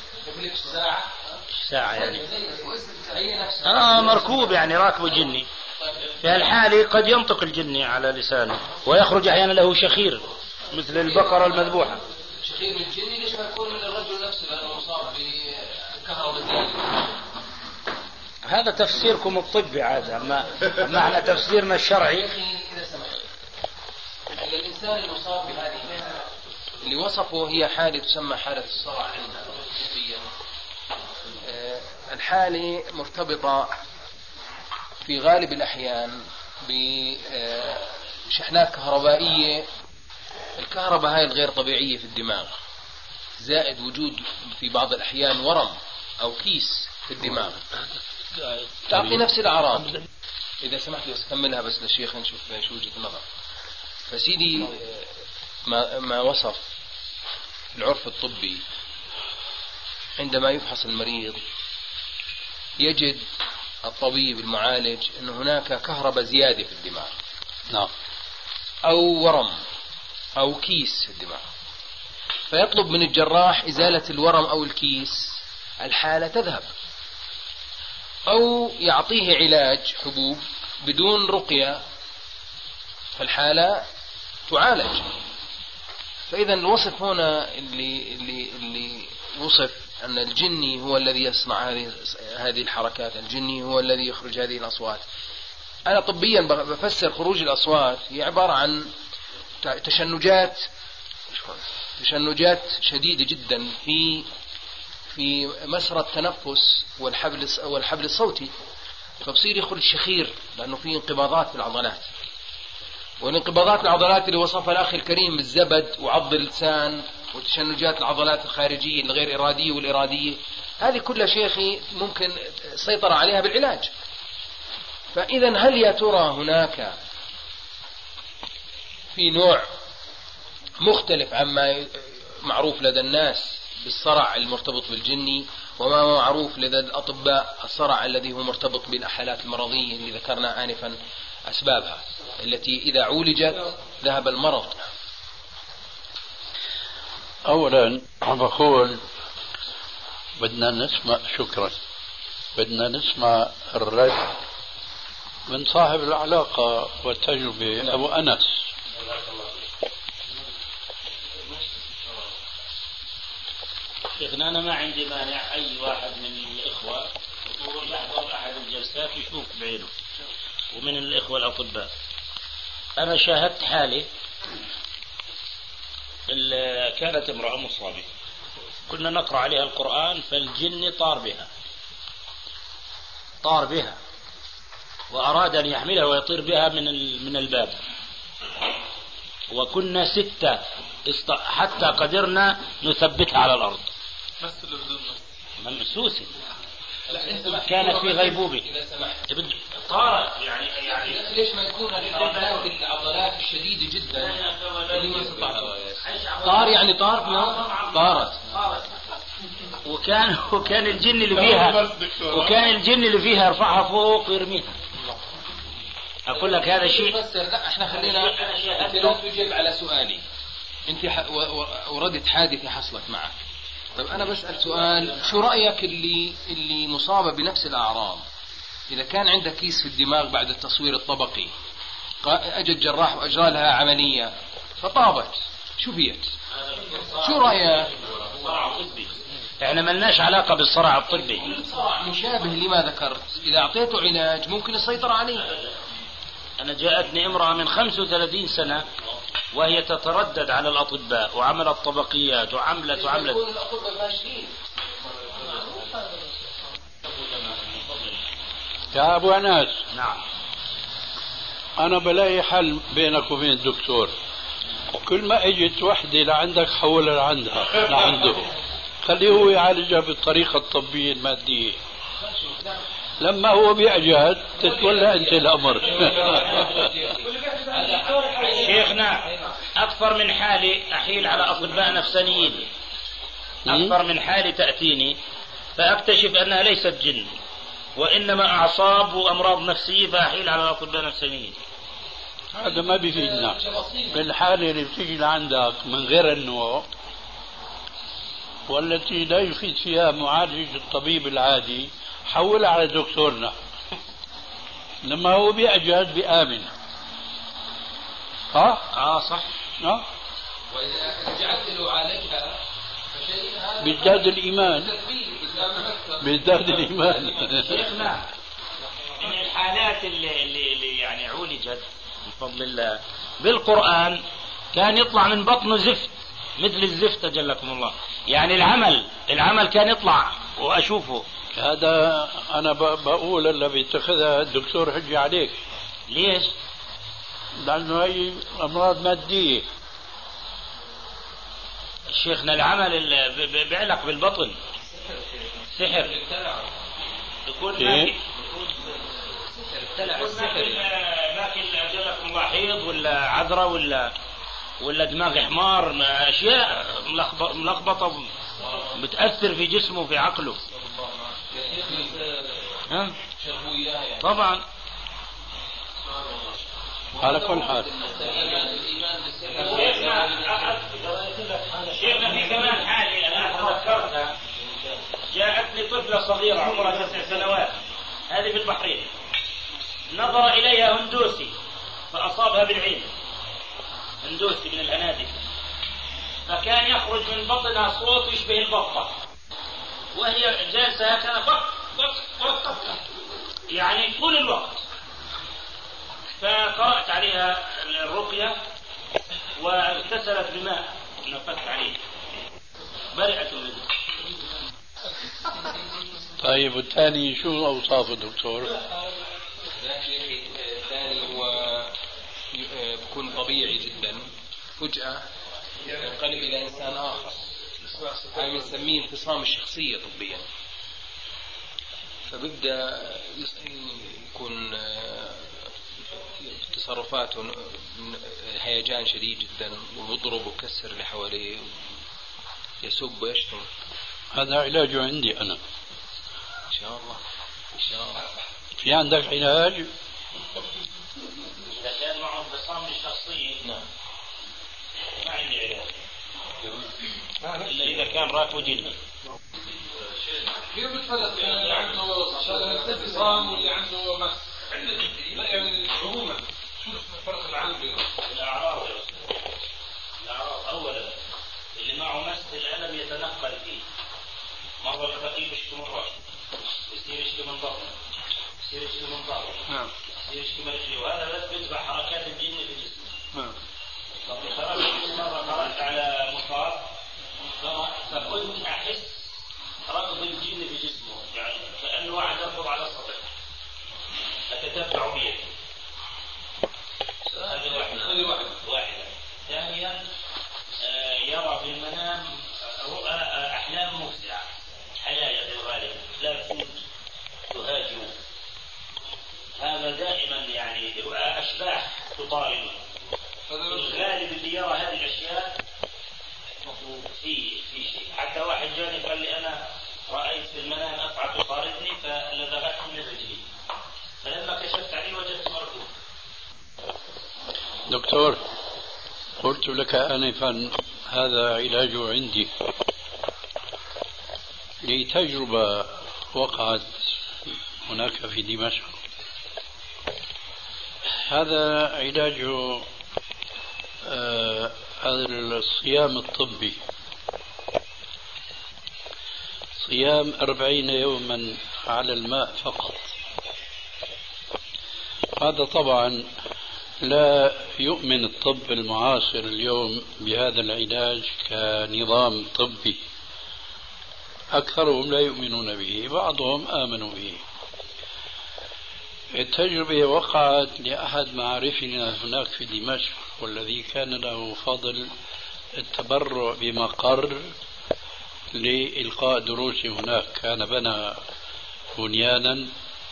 [SPEAKER 6] ساعة يعني مركوب، يعني راكب جني. في هالحالة قد ينطق الجني على لسانه، ويخرج أحيانا له شخير مثل البقرة المذبوحة.
[SPEAKER 8] شخير من الجني ليش ما يكون من الرجل نفسه لأنه مصاب بكهرباء؟
[SPEAKER 6] هذا تفسيركم الطبي عاد، أما احنا تفسيرنا الشرعي.
[SPEAKER 8] إذا سمحت، الإنسان المصاب بهذه
[SPEAKER 1] اللي وصفه هي حالة تسمى حالة الصرع عندنا. الحالة مرتبطة في غالب الأحيان بشحنات كهربائية. الكهرباء هاي الغير طبيعية في الدماغ، زائد وجود في بعض الأحيان ورم أو كيس في الدماغ تعطي نفس الأعراض. إذا سمحت بس كملها بس للشيخ نشوف شو وجهة النظر. فسيدي ما وصف العرف الطبي، عندما يفحص المريض يجد الطبيب المعالج أن هناك كهرباء زيادة في الدماغ،
[SPEAKER 2] نعم،
[SPEAKER 1] أو ورم أو كيس في الدماغ، فيطلب من الجراح إزالة الورم أو الكيس، الحالة تذهب، أو يعطيه علاج حبوب بدون رقية، فالحالة تعالج. فإذا الوصف هنا اللي وصف أن الجني هو الذي يصنع هذه الحركات، الجني هو الذي يخرج هذه الأصوات. أنا طبيا بفسر خروج الأصوات هي عبارة عن تشنجات شديدة جدا في مسرى التنفس والحبل الصوتي، فبصير يخرج شخير لأنه في انقباضات في العضلات، والانقباضات العضلات اللي وصفها الأخ الكريم بالزبد وعض اللسان وتشنجات العضلات الخارجية الغير إرادية والإرادية، هذه كلها شيخي ممكن السيطرة عليها بالعلاج. فإذا هل يا ترى هناك في نوع مختلف عما معروف لدى الناس بالصرع المرتبط بالجني، وما هو معروف لدى الأطباء الصرع الذي هو مرتبط بالحالات المرضية اللي ذكرنا آنفا أسبابها التي إذا عولجت ذهب المرض؟
[SPEAKER 2] أولا بقول بدنا نسمع الرد من صاحب العلاقة والتجربة أبو أنس.
[SPEAKER 6] شيخنا أنا ما عندي مانع أي واحد من الإخوة يحضر أحد الجلسات يشوف بعينه، ومن الإخوة الأطباء. أنا شاهدت حالة كانت امرأة مصابة كنا نقرأ عليها القرآن، فالجن طار بها وأراد أن يحملها ويطير بها من الباب، وكنا 6 حتى قدرنا نثبتها على الأرض. ممسوسة كانت في غيبوبة طارت يعني
[SPEAKER 8] ليش ما يكون العضلات الشديدة جدا اللي ما طار، يعني طارت
[SPEAKER 6] وكان الجن اللي فيها يرفعها فوق ويرميها. أقول لك هذا شيء.
[SPEAKER 8] لا احنا خلينا انت لا تجيب على سؤالي. انت وردت حادثة حصلت معك. طيب انا بسأل سؤال، شو رأيك اللي مصابة بنفس الأعراض، إذا كان عندك كيس في الدماغ بعد التصوير الطبقي، أجى الجراح وأجرى لها عملية فطابت، شفيت، شو رأيك؟
[SPEAKER 6] احنا ملناش علاقة بالصرع الطبي.
[SPEAKER 8] صرع مشابه لما ذكرت، إذا أعطيته علاج ممكن يسيطر عليه.
[SPEAKER 6] أنا جاءتني امرأة من 35 سنة وهي تتردد على الأطباء وعملت طبقيات وعملت
[SPEAKER 2] يا أبو أنس.
[SPEAKER 6] نعم.
[SPEAKER 2] أنا بلاقي حل بينك وبين الدكتور، كل ما اجت وحدة لعندك حولها لعنده، خليه هو يعالجها بالطريقة الطبية المادية. لما هو بيعجز تتولى أنت الأمر.
[SPEAKER 6] شيخنا أكثر من حالي أحيل على أطباء نفسانيين، أكثر من حالي تأتيني فأكتشف أنها ليست جن وإنما أعصاب وأمراض نفسية، فأحيل على أطباء نفسانيين.
[SPEAKER 2] هذا ما بيفيدنا. بالحالة اللي بتيجي لعندك من غير النوع والتي لا يفيد فيها معالج الطبيب العادي، حولها على دكتورنا. لما هو بيعجز بآمن.
[SPEAKER 6] صح.
[SPEAKER 8] وإذا رجعت له عالجها
[SPEAKER 2] بيزداد الإيمان.
[SPEAKER 6] شيخنا من الحالات اللي يعني عولجت بفضل الله بالقرآن كان يطلع من بطنه زفت مثل الزفت أجلكم الله، يعني العمل كان يطلع وأشوفه.
[SPEAKER 2] هذا أنا بقول اللي بيتخذها الدكتور حجي عليك.
[SPEAKER 6] ليش؟
[SPEAKER 2] لأنه هي أمراض مادية.
[SPEAKER 6] شيخنا العمل اللي بيعلق بالبطن سحر يكون ماكل أجلكم الله حيض ولا عذرة ولا دماغ حمار، أشياء ملخبطة بتأثر في جسمه في عقله. طبعا.
[SPEAKER 2] على كل حال
[SPEAKER 6] شيخنا في كمان حالي أنا تذكرتها، جاءتني طفلة صغيرة عمرها 9 سنوات، هذه في البحرين، نظر إليها هندوسي فأصابها بالعين، هندوسي من الأناديل، فكان يخرج من بطنها صوت يشبه البطة وهي جالسة هكذا بط يعني طول الوقت. فقرأت عليها الرقية واغتسلت بماء نفثت عليه، برئت منه.
[SPEAKER 2] طيب والثاني شو أوصافه دكتور؟
[SPEAKER 8] الثاني هو بيكون طبيعي جدا، فجأة ينقلب إلى إنسان آخر، هاي بنسميه انفصام الشخصية طبيا. فبدأ يكون تصرفاته هيجان شديد جدا، ويضرب ويكسر اللي حواليه، يسب ويشتم.
[SPEAKER 2] هذا علاجه عندي أنا
[SPEAKER 8] إن شاء الله.
[SPEAKER 2] في عندك علاج؟
[SPEAKER 6] إذا كان معه انفصام الشخصية نعم ما عندي علاج إلا إذا كان راكب جني.
[SPEAKER 4] كيف بتفرق بين اللي عنده انفصام واللي عنده مس؟ لا يعني عموما شو الفرق العام بينهم؟
[SPEAKER 6] الأعراض أولا اللي معه مس الألم يتنقل فيه، مرة الخطيب يشكي من رأسه، يصير يشكي من بطنه، يصير يشكي من ظهره، نعم، يصير يشكي من رجله، وهذا بس بيتبع حركات الجن في الجسم. نعم. مرة قرأت على مصاب فكنت أحس
[SPEAKER 2] دكتور، قلت لك آنفا هذا علاج عندي لتجربة وقعت هناك في دمشق. هذا علاج الصيام الطبي، صيام 40 يوما على الماء فقط. هذا طبعا لا يؤمن الطب المعاصر اليوم بهذا العلاج كنظام طبي، أكثرهم لا يؤمنون به، بعضهم آمنوا به. التجربة وقعت لأحد معارفنا هناك في دمشق، والذي كان له فضل التبرع بمقر لإلقاء دروس هناك، كان بنى بنيانا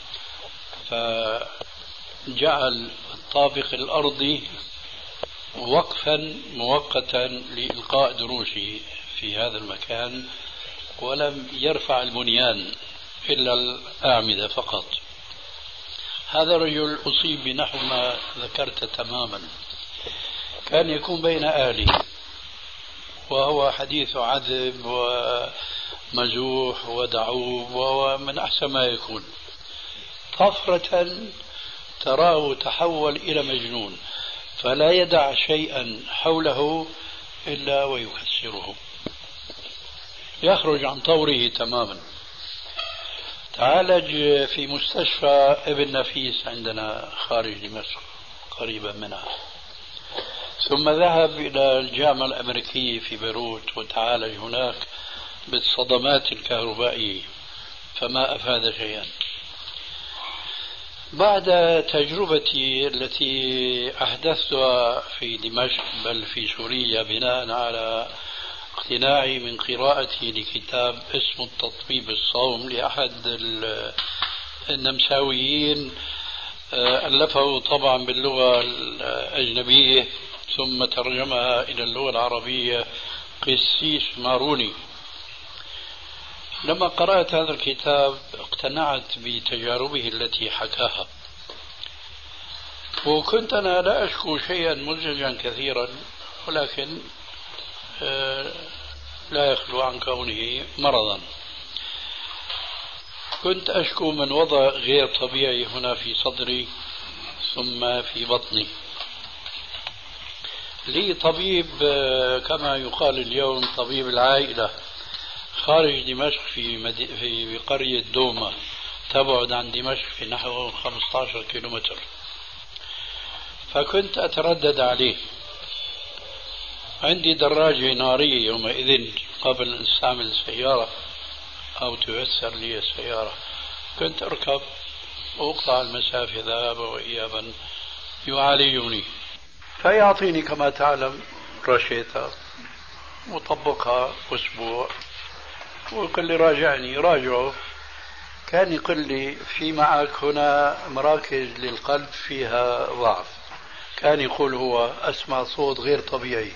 [SPEAKER 2] فجعل الطابق الأرضي وقفا مؤقتا لإلقاء دروسه في هذا المكان، ولم يرفع البنيان إلا الأعمدة فقط. هذا الرجل أصيب بنحو ما ذكرت تماما، كان يكون بين أهله وهو حديث عذب ومزوح ودعوب ومن أحسن ما يكون، طفرة تراه تحول إلى مجنون، فلا يدع شيئا حوله إلا ويكسره، يخرج عن طوره تماما. تعالج في مستشفى ابن نفيس عندنا خارج دمشق قريبا منها، ثم ذهب إلى الجامعة الأمريكية في بيروت وتعالج هناك بالصدمات الكهربائية، فما أفاد شيئا. بعد تجربتي التي أحدثتها في دمشق بل في سوريا بناء على اقتناعي من قراءتي لكتاب اسمه التطبيب الصوم لأحد النمساويين، ألفه طبعا باللغة الأجنبية ثم ترجمها إلى اللغة العربية قسيس ماروني. لما قرأت هذا الكتاب اقتنعت بتجاربه التي حكاها، وكنت أنا لا أشكو شيئا مزعجا كثيرا، ولكن لا يخلو عن كونه مرضا. كنت أشكو من وضع غير طبيعي هنا في صدري ثم في بطني. لي طبيب كما يقال اليوم طبيب العائلة خارج دمشق في قرية دوما، تبعد عن دمشق في نحو 15 كيلومتر، فكنت أتردد عليه. عندي دراجة نارية يومئذ قبل أن أستعمل السيارة أو تيسر لي السيارة، كنت أركب وأقطع المسافة ذهابا وإيابا يعالجني، فيعطيني كما تعلم رشيتة مطبقها أسبوع ويقول لي راجعني، راجعه. كان يقول لي في معك هنا مراكز للقلب فيها ضعف، كان يقول هو أسمع صوت غير طبيعي،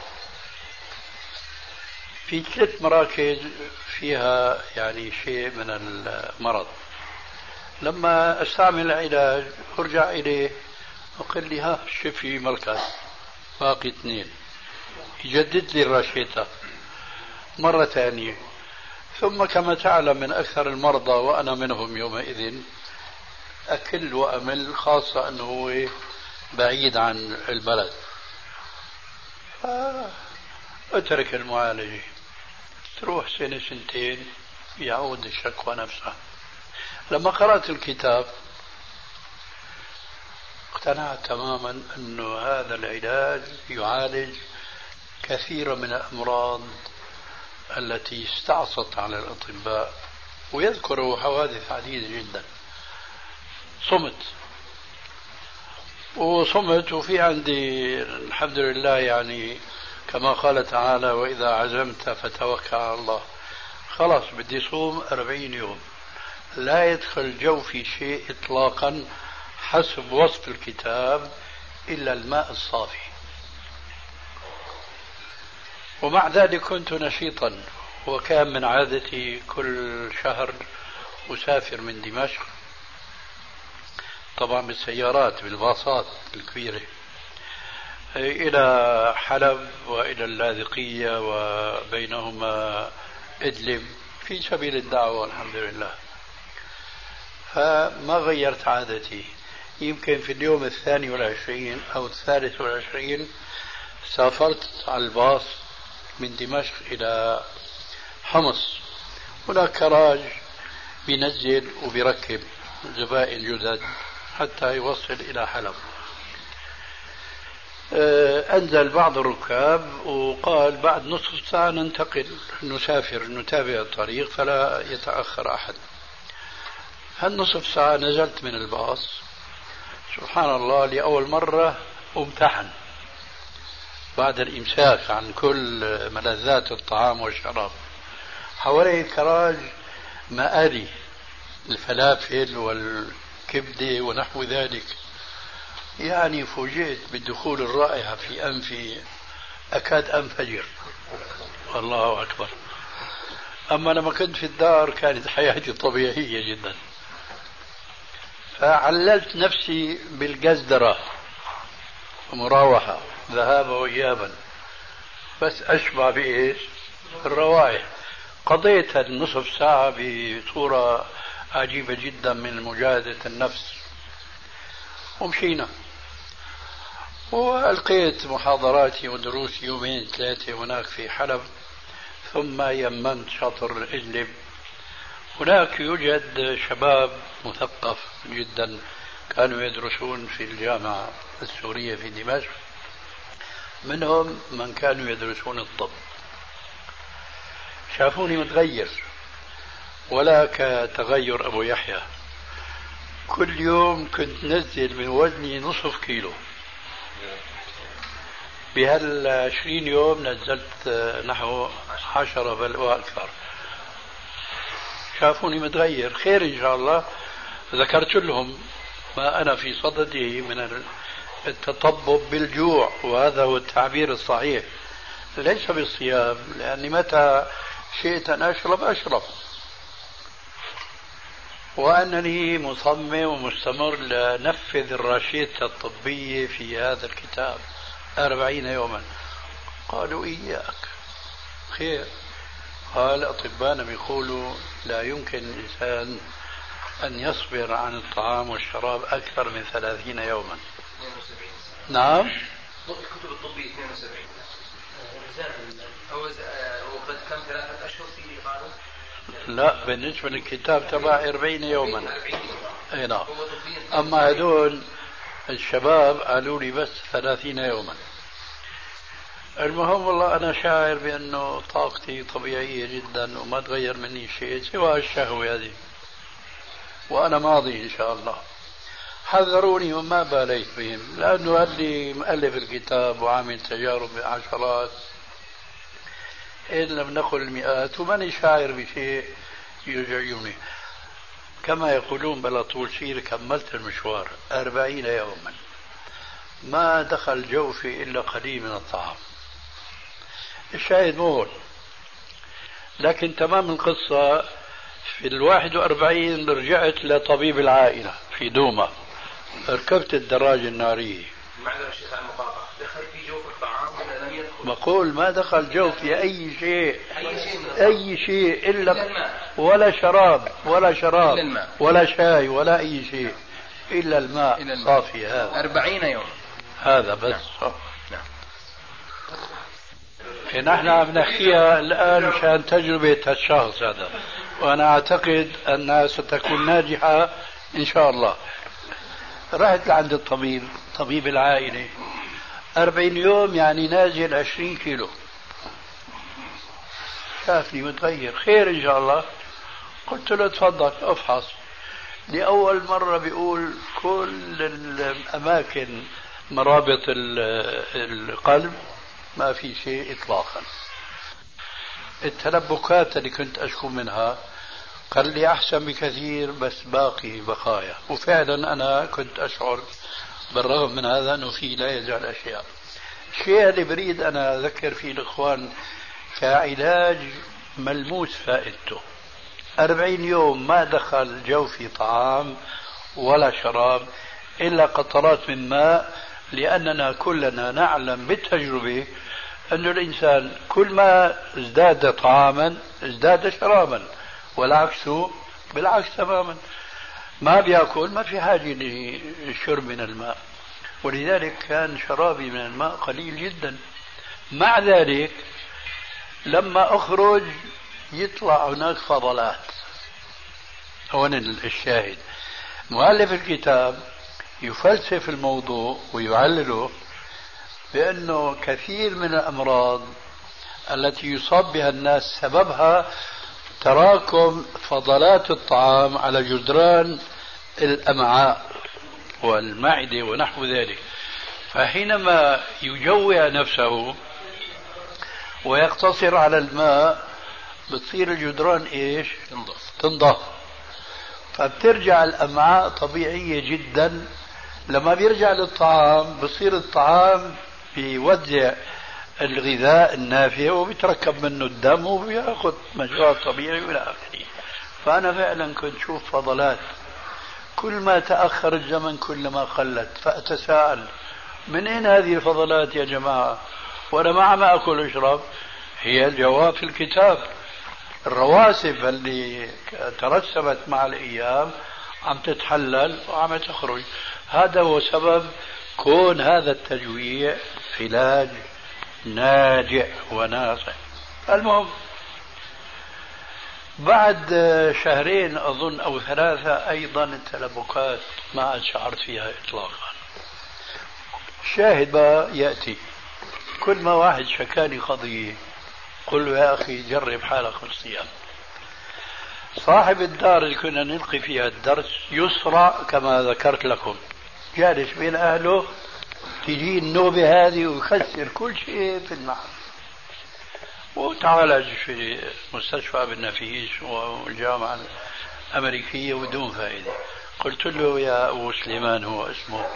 [SPEAKER 2] في 3 مراكز فيها يعني شيء من المرض. لما استعمل العلاج ارجع اليه وقال لي ها شوف في مركز باقي 2، يجدد لي الرشيطة مرة ثانية. ثم كما تعلم من أكثر المرضى وأنا منهم يومئذ أكل وأمل، خاصة أنه هو بعيد عن البلد، أترك المعالجة، تروح 1 2 يعود الشكوى نفسها. لما قرأت الكتاب اقتنعت تماما أنه هذا العلاج يعالج كثير من الأمراض التي استعصت على الأطباء، ويذكر حوادث عديدة جدا. صمت وفي عندي الحمد لله يعني كما قال تعالى وإذا عزمت فتوكل على الله. خلاص بدي صوم 40 يوم، لا يدخل جوفي شيء إطلاقا حسب وصف الكتاب إلا الماء الصافي. ومع ذلك كنت نشيطا، وكان من عادتي كل شهر أسافر من دمشق طبعا بالسيارات بالباصات الكبيرة إلى حلب وإلى اللاذقية وبينهما إدلب في سبيل الدعوة الحمد لله. فما غيرت عادتي. يمكن في اليوم 22 أو 23 سافرت على الباص من دمشق إلى حمص. هناك كراج بينزل وبيركب زبائن جدد حتى يوصل إلى حلب. أنزل بعض الركاب وقال بعد نصف ساعة ننتقل نسافر نتابع الطريق فلا يتأخر أحد. هالنصف ساعة نزلت من الباص، سبحان الله لأول مرة امتحن بعد الإمساك عن كل ملذات الطعام والشراب. حوالي الكراج مآري الفلافل والكبدة ونحو ذلك. يعني فوجئت بالدخول الرائحة في أنفي أكاد أنفجر. الله أكبر. أما لما كنت في الدار كانت حياتي طبيعية جدا. فعللت نفسي بالجزدرة ومراوحة ذهابا وإيابا بس أشبع بإيش؟ الروائح. قضيت النصف ساعة بصورة عجيبة جدا من مجاهدة النفس ومشينا. وألقيت محاضراتي ودروسي يومين ثلاثة هناك في حلب، ثم يمنت شاطر إدلب. هناك يوجد شباب مثقف جدا كانوا يدرسون في الجامعة السورية في دمشق، منهم من كانوا يدرسون الطب. شافوني متغير ولا كتغير أبو يحيى. كل يوم كنت نزل من وزني نصف كيلو. بهال20 يوم نزلت نحو 10 بل وأكثر. شافوني متغير. خير إن شاء الله. ذكرت لهم ما أنا في صدده من التطبب بالجوع، وهذا هو التعبير الصحيح ليس بالصيام، لأني متى شئت أن أشرب أشرب، وأنني مصمم ومستمر لنفذ الرشيدة الطبية في هذا الكتاب 40 يوما. قالوا إياك. خير. قال أطباءنا بيقولوا لا يمكن الإنسان أن يصبر عن الطعام والشراب أكثر من 30 يوما.
[SPEAKER 8] 72.
[SPEAKER 2] نعم.
[SPEAKER 8] الكتب الطبية 72. وقد كم 3 أشهر فيه قالوا؟
[SPEAKER 2] لا، بالنسبة للكتاب تبع 40 يوما. أي نعم. أما هدول الشباب قالوا لي بس 30 يوما. المهم والله أنا شاعر بأنه طاقتي طبيعية جدا وما تغير مني شيء سوى الشهوة هذه، وأنا ماضي إن شاء الله. حذروني وما باليت بهم، لأنه اللي مؤلف الكتاب وعامل تجارب بعشرات إن لم نقل المئات، وماني شاعر بشيء يجعيني. كما يقولون بلا طول سير كملت المشوار 40 يوما ما دخل جوفي إلا قليل من الطعام. الشاهد مول. لكن تمام القصة في 41 رجعت لطبيب العائلة في دوما، ركبت الدراجة النارية.
[SPEAKER 8] معذرة الشيخ على المقاطعة، دخل في جوف الطعام ولا لم يدخل؟
[SPEAKER 2] بقول ما دخل جوفي أي شيء، أي شيء إلا ولا شراب ولا شاي ولا أي شيء إلا الماء صافي. هذا
[SPEAKER 8] 40 يوم
[SPEAKER 2] هذا بس. نحن عم نحكيها الآن مشان تجربة الشخص هذا، وأنا أعتقد أنها ستكون ناجحة إن شاء الله. رحت لعند الطبيب، طبيب العائلة، 40 يوم يعني نازل 20 كيلو. شافني متغير. خير إن شاء الله. قلت له تفضل افحص. لأول مرة بيقول كل الأماكن مرابط القلب ما في شيء إطلاقا. التلبكات اللي كنت أشكو منها قال لي أحسن بكثير بس باقي بقايا. وفعلا أنا كنت أشعر بالرغم من هذا أنه في لا يزال أشياء. الشيء اللي بريد أنا أذكر فيه الإخوان كعلاج ملموس فائدته، 40 يوم ما دخل جوفي طعام ولا شراب إلا قطرات من ماء لأننا كلنا نعلم بالتجربة أن الإنسان كل ما ازداد طعاما ازداد شرابا، والعكس بالعكس تماما. ما بيأكل ما في حاجة للشرب من الماء، ولذلك كان شرابي من الماء قليل جدا. مع ذلك لما أخرج يطلع هناك فضلات. هون الشاهد، مؤلف الكتاب يفلسف الموضوع ويعلله بأنه كثير من الأمراض التي يصاب بها الناس سببها تراكم فضلات الطعام على جدران الأمعاء والمعدة ونحو ذلك. فحينما يجوع نفسه ويقتصر على الماء بتصير الجدران ايش؟ تنضف. فبترجع الأمعاء طبيعية جدا. لما بيرجع للطعام بصير الطعام بيوزع الغذاء النافع وبيتركب منه الدم وبياخذ مجراه طبيعي والى اخره. فانا فعلا كنت شوف فضلات، كل ما تاخر الزمن كل ما قلت، فاتساءل من اين هذه الفضلات يا جماعه وانا ما عم اكل واشرب؟ هي الجواب في الكتاب. الرواسب اللي ترسبت مع الايام عم تتحلل وعم تخرج. هذا هو سبب كون هذا التجويع علاج ناجع ونافع. المهم بعد شهرين أظن أو 3 أيضا التلبكات ما عاد شعرت فيها إطلاقا. الشاهد بقى يأتي كل ما واحد شكاني قضية قل له يا أخي جرب حالك بالصيام. صاحب الدار اللي كنا نلقي فيها الدرس يسرع كما ذكرت لكم، جالس بين أهله، تجي النوبة هذه ويخسر كل شيء في المحل وتعالج في مستشفى ابن نفيس والجامعة الأمريكية بدون فائدة. قلت له يا أبو سليمان، هو اسمه،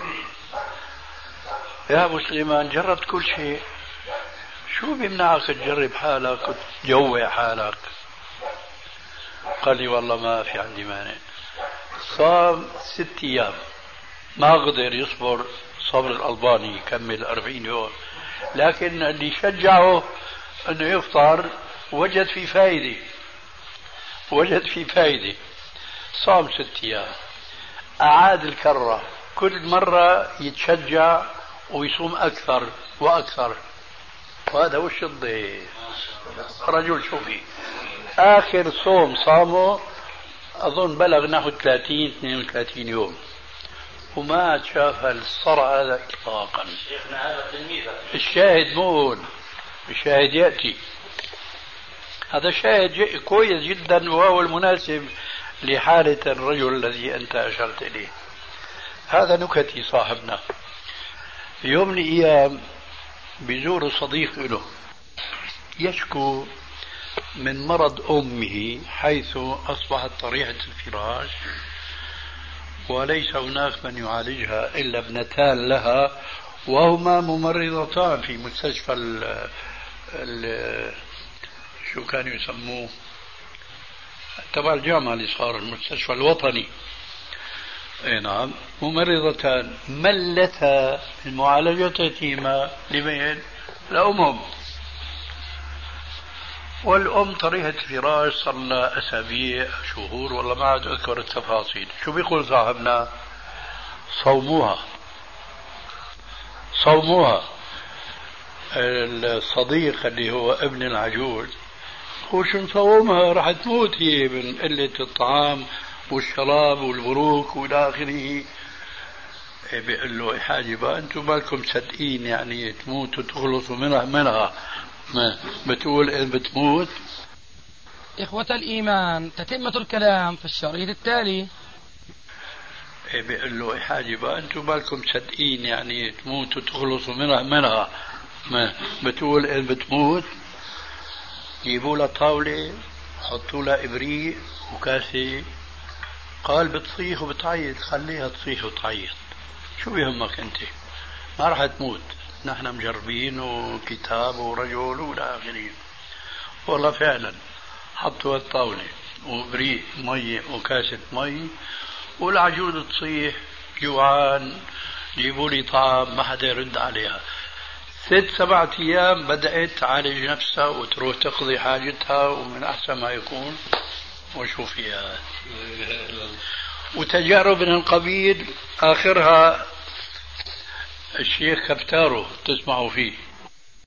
[SPEAKER 2] يا أبو سليمان جربت كل شيء، شو بيمنعك تجرب حالك وتجوع حالك؟ قال لي والله ما في عندي مانع. صام 6 أيام ما قدر يصبر صبر الألباني يكمل 40 يوم، لكن اللي شجعه أنه يفطر وجد في فايدة. صام 6 أيام، أعاد الكرة، كل مرة يتشجع ويصوم أكثر وأكثر. وهذا وش الضيف رجل شوفي. آخر صوم صامه أظن بلغ نحو 30-32 يوم وما شاف الصرع هذا إطلاقا. الشاهد مون، الشاهد يأتي. هذا شاهد كويس جدا وهو المناسب لحالة الرجل الذي أنت أشرت إليه. هذا نكتي صاحبنا. في يوم من الأيام بيزور صديق له يشكو من مرض أمه، حيث أصبحت طريحة الفراش وليس هناك من يعالجها إلا ابنتان لها، وهما ممرضتان في مستشفى شو كانوا يسموه تبع الجامعة اللي صار المستشفى الوطني. اي نعم، ممرضتان ملتا المعالجة يتيمة لمين؟ لأمهم. والأم طريحة فراش صار لها أسابيع شهور والله ما عاد أذكر التفاصيل. شو بيقول صاحبنا؟ صوموها. الصديق اللي هو ابن العجوز هو شو نصومها؟ راح تموت هي من قلة الطعام والشراب والبروك والى اخره. بيقول له يا حاجة بقى انتم بالكم صدقين يعني تموت وتخلصوا منها ما بتقول إن بتموت.
[SPEAKER 9] إخوة الإيمان، تتمة الكلام في الشريط التالي.
[SPEAKER 2] بيقول له يا حاجة بقى انتم بالكم صدقين يعني تموت وتخلصوا منها ما بتقول إن بتموت. جيبوا لها طاولة، حطوا لها إبريق وكاسة. قال بتصيح وبتعيط، خليها تصيح وتعيط، شو بيهمك انت؟ ما راح تموت، نحن مجربين وكتاب ورجل والى اخره. والله فعلا حطوا الطاولة وبريق مي وكاسة مي، والعجوز تصيح جوعان جيبوا لي طعام، ما حدا يرد عليها. 6-7 أيام بدأت تعالج نفسها وتروح تقضي حاجتها، ومن أحسن ما يكون وشوفيها. وتجارب من القبيل آخرها الشيخ كبتارو تسمعوا فيه،